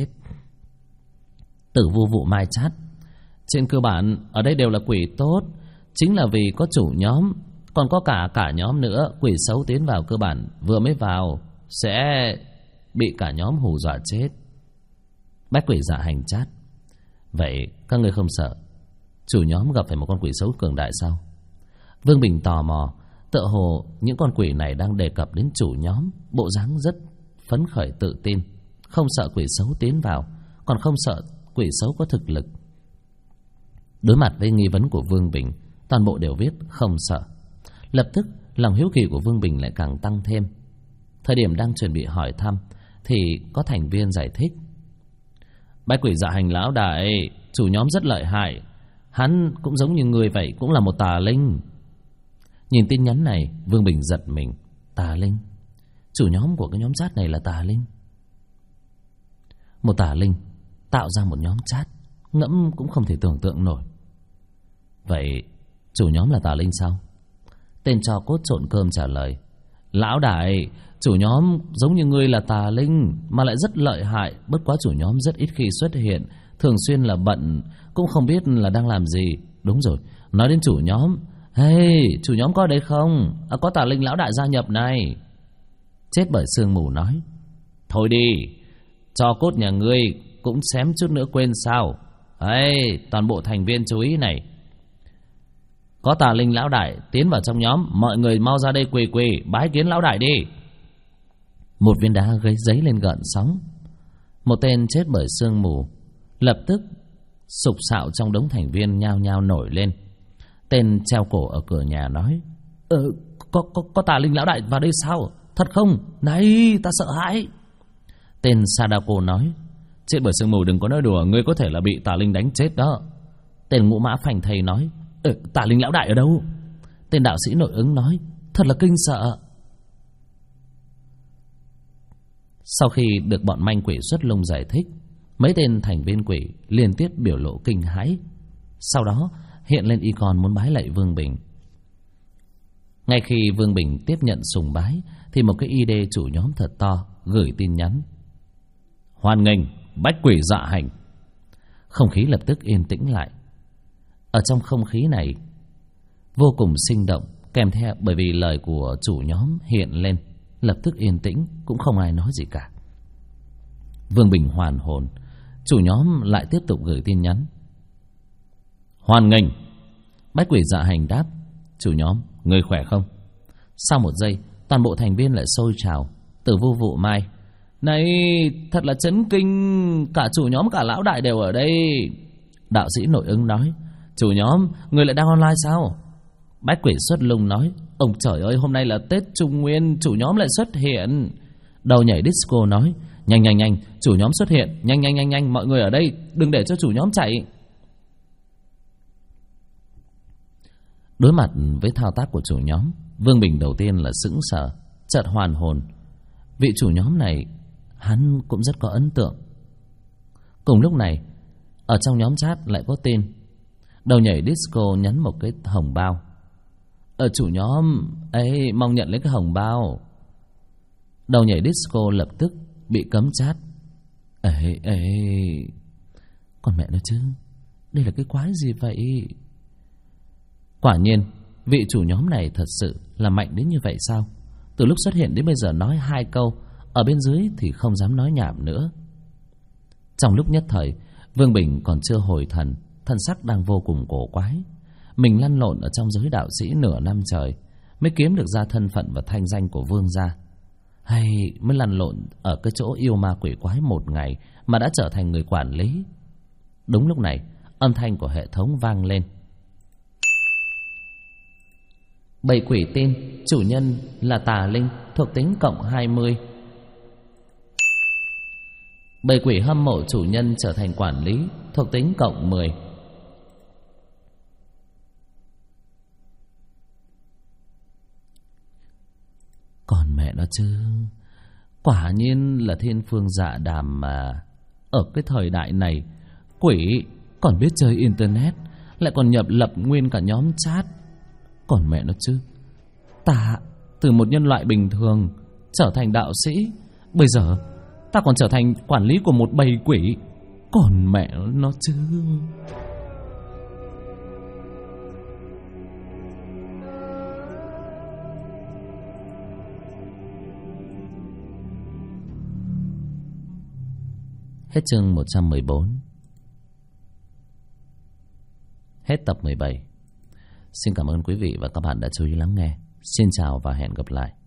Tử Vu Vụ Mai chát: trên cơ bản ở đây đều là quỷ tốt, chính là vì có chủ nhóm, còn có cả nhóm nữa. Quỷ xấu tiến vào cơ bản vừa mới vào sẽ bị cả nhóm hù dọa chết. Bách Quỷ Dạ Hành chát: vậy các ngươi không sợ chủ nhóm gặp phải một con quỷ xấu cường đại sao? Vương Bình tò mò, tựa hồ những con quỷ này đang đề cập đến chủ nhóm, bộ dáng rất phấn khởi tự tin, không sợ quỷ xấu tiến vào, còn không sợ quỷ xấu có thực lực. Đối mặt với nghi vấn của Vương Bình, toàn bộ đều viết không sợ. Lập tức lòng hiếu kỳ của Vương Bình lại càng tăng thêm. Thời điểm đang chuẩn bị hỏi thăm thì có thành viên giải thích: Bách Quỷ Dạ Hành lão đại, chủ nhóm rất lợi hại, hắn cũng giống như người vậy, cũng là một tà linh. Nhìn tin nhắn này, Vương Bình giật mình. Tà linh? Chủ nhóm của cái nhóm chat này là tà linh? Một tà linh tạo ra một nhóm chat, ngẫm cũng không thể tưởng tượng nổi. Vậy chủ nhóm là tà linh sao? Tên tro cốt trộn cơm trả lời: lão đại, chủ nhóm giống như ngươi là tà linh, mà lại rất lợi hại. Bất quá chủ nhóm rất ít khi xuất hiện, thường xuyên là bận, cũng không biết là đang làm gì. Đúng rồi, nói đến chủ nhóm, chủ nhóm có ở đây không? Có tà linh lão đại gia nhập này. Chết Bởi Sương Mù nói: thôi đi, cho cốt nhà ngươi cũng xém chút nữa quên sao? Toàn bộ thành viên chú ý này, có tà linh lão đại tiến vào trong nhóm, mọi người mau ra đây quỳ bái kiến lão đại đi. Một viên đá gây giấy lên gợn sóng. Một tên Chết Bởi Sương Mù lập tức sục sạo trong đống thành viên nhao nhao nổi lên. Tên treo cổ ở cửa nhà nói: có tà linh lão đại vào đây sao? Thật không? Này, ta sợ hãi. Tên Sadako nói: Chết Bởi Sương Mù đừng có nói đùa, ngươi có thể là bị tà linh đánh chết đó. Tên Ngũ Mã Phành Thầy nói: tà linh lão đại ở đâu? Tên Đạo Sĩ Nội Ứng nói: thật là kinh sợ. Sau khi được bọn manh quỷ Xuất Lung giải thích, mấy tên thành viên quỷ liên tiếp biểu lộ kinh hãi. Sau đó hiện lên icon muốn bái lạy Vương Bình. Ngay khi Vương Bình tiếp nhận sùng bái thì một cái ID chủ nhóm thật to gửi tin nhắn: hoan nghênh Bách Quỷ Dạ Hành. Không khí lập tức yên tĩnh lại. Ở trong không khí này vô cùng sinh động, kèm theo bởi vì lời của chủ nhóm hiện lên, lập tức yên tĩnh, cũng không ai nói gì cả. Vương Bình hoàn hồn. Chủ nhóm lại tiếp tục gửi tin nhắn: hoan nghênh Bách Quỷ Dạ Hành đáp: chủ nhóm, người khỏe không? Sau một giây, toàn bộ thành viên lại sôi trào. Tử Vu Vụ Mai: này, thật là chấn kinh, cả chủ nhóm cả lão đại đều ở đây. Đạo Sĩ Nội Ứng nói: chủ nhóm, người lại đang online sao? Bách Quỷ Xuất Lung nói: ông trời ơi, hôm nay là Tết Trung Nguyên, chủ nhóm lại xuất hiện. Đầu Nhảy Disco nói: nhanh, chủ nhóm xuất hiện, nhanh, mọi người ở đây, đừng để cho chủ nhóm chạy. Đối mặt với thao tác của chủ nhóm, Vương Bình đầu tiên là sững sờ, chợt hoàn hồn. Vị chủ nhóm này hắn cũng rất có ấn tượng. Cùng lúc này, ở trong nhóm chat lại có tin. Đầu Nhảy Disco nhắn một cái hồng bao: ở chủ nhóm ấy mong nhận lấy cái hồng bao. Đầu Nhảy Disco lập tức bị cấm chat. Con mẹ nó chứ, đây là cái quái gì vậy? Quả nhiên vị chủ nhóm này thật sự là mạnh đến như vậy sao? Từ lúc xuất hiện đến bây giờ nói 2 câu, ở bên dưới thì không dám nói nhảm nữa. Trong lúc nhất thời, Vương Bình còn chưa hồi thần, thân sắc đang vô cùng cổ quái. Mình lăn lộn ở trong giới đạo sĩ nửa năm trời mới kiếm được ra thân phận và thanh danh của Vương gia. Hay mới lăn lộn ở cái chỗ yêu ma quỷ quái một ngày mà đã trở thành người quản lý. Đúng lúc này, âm thanh của hệ thống vang lên. Bầy quỷ tin, chủ nhân là tà linh, thuộc tính cộng 20. Bầy quỷ hâm mộ chủ nhân trở thành quản lý, thuộc tính cộng 10. Còn mẹ nó chứ, quả nhiên là thiên phương dạ đàm mà. Ở cái thời đại này, quỷ còn biết chơi internet, lại còn lập nguyên cả nhóm chat. Còn mẹ nó chứ, ta từ một nhân loại bình thường trở thành đạo sĩ, bây giờ ta còn trở thành quản lý của một bầy quỷ. Còn mẹ nó chứ. Hết chương 114. Hết tập 17. Xin cảm ơn quý vị và các bạn đã chú ý lắng nghe. Xin chào và hẹn gặp lại.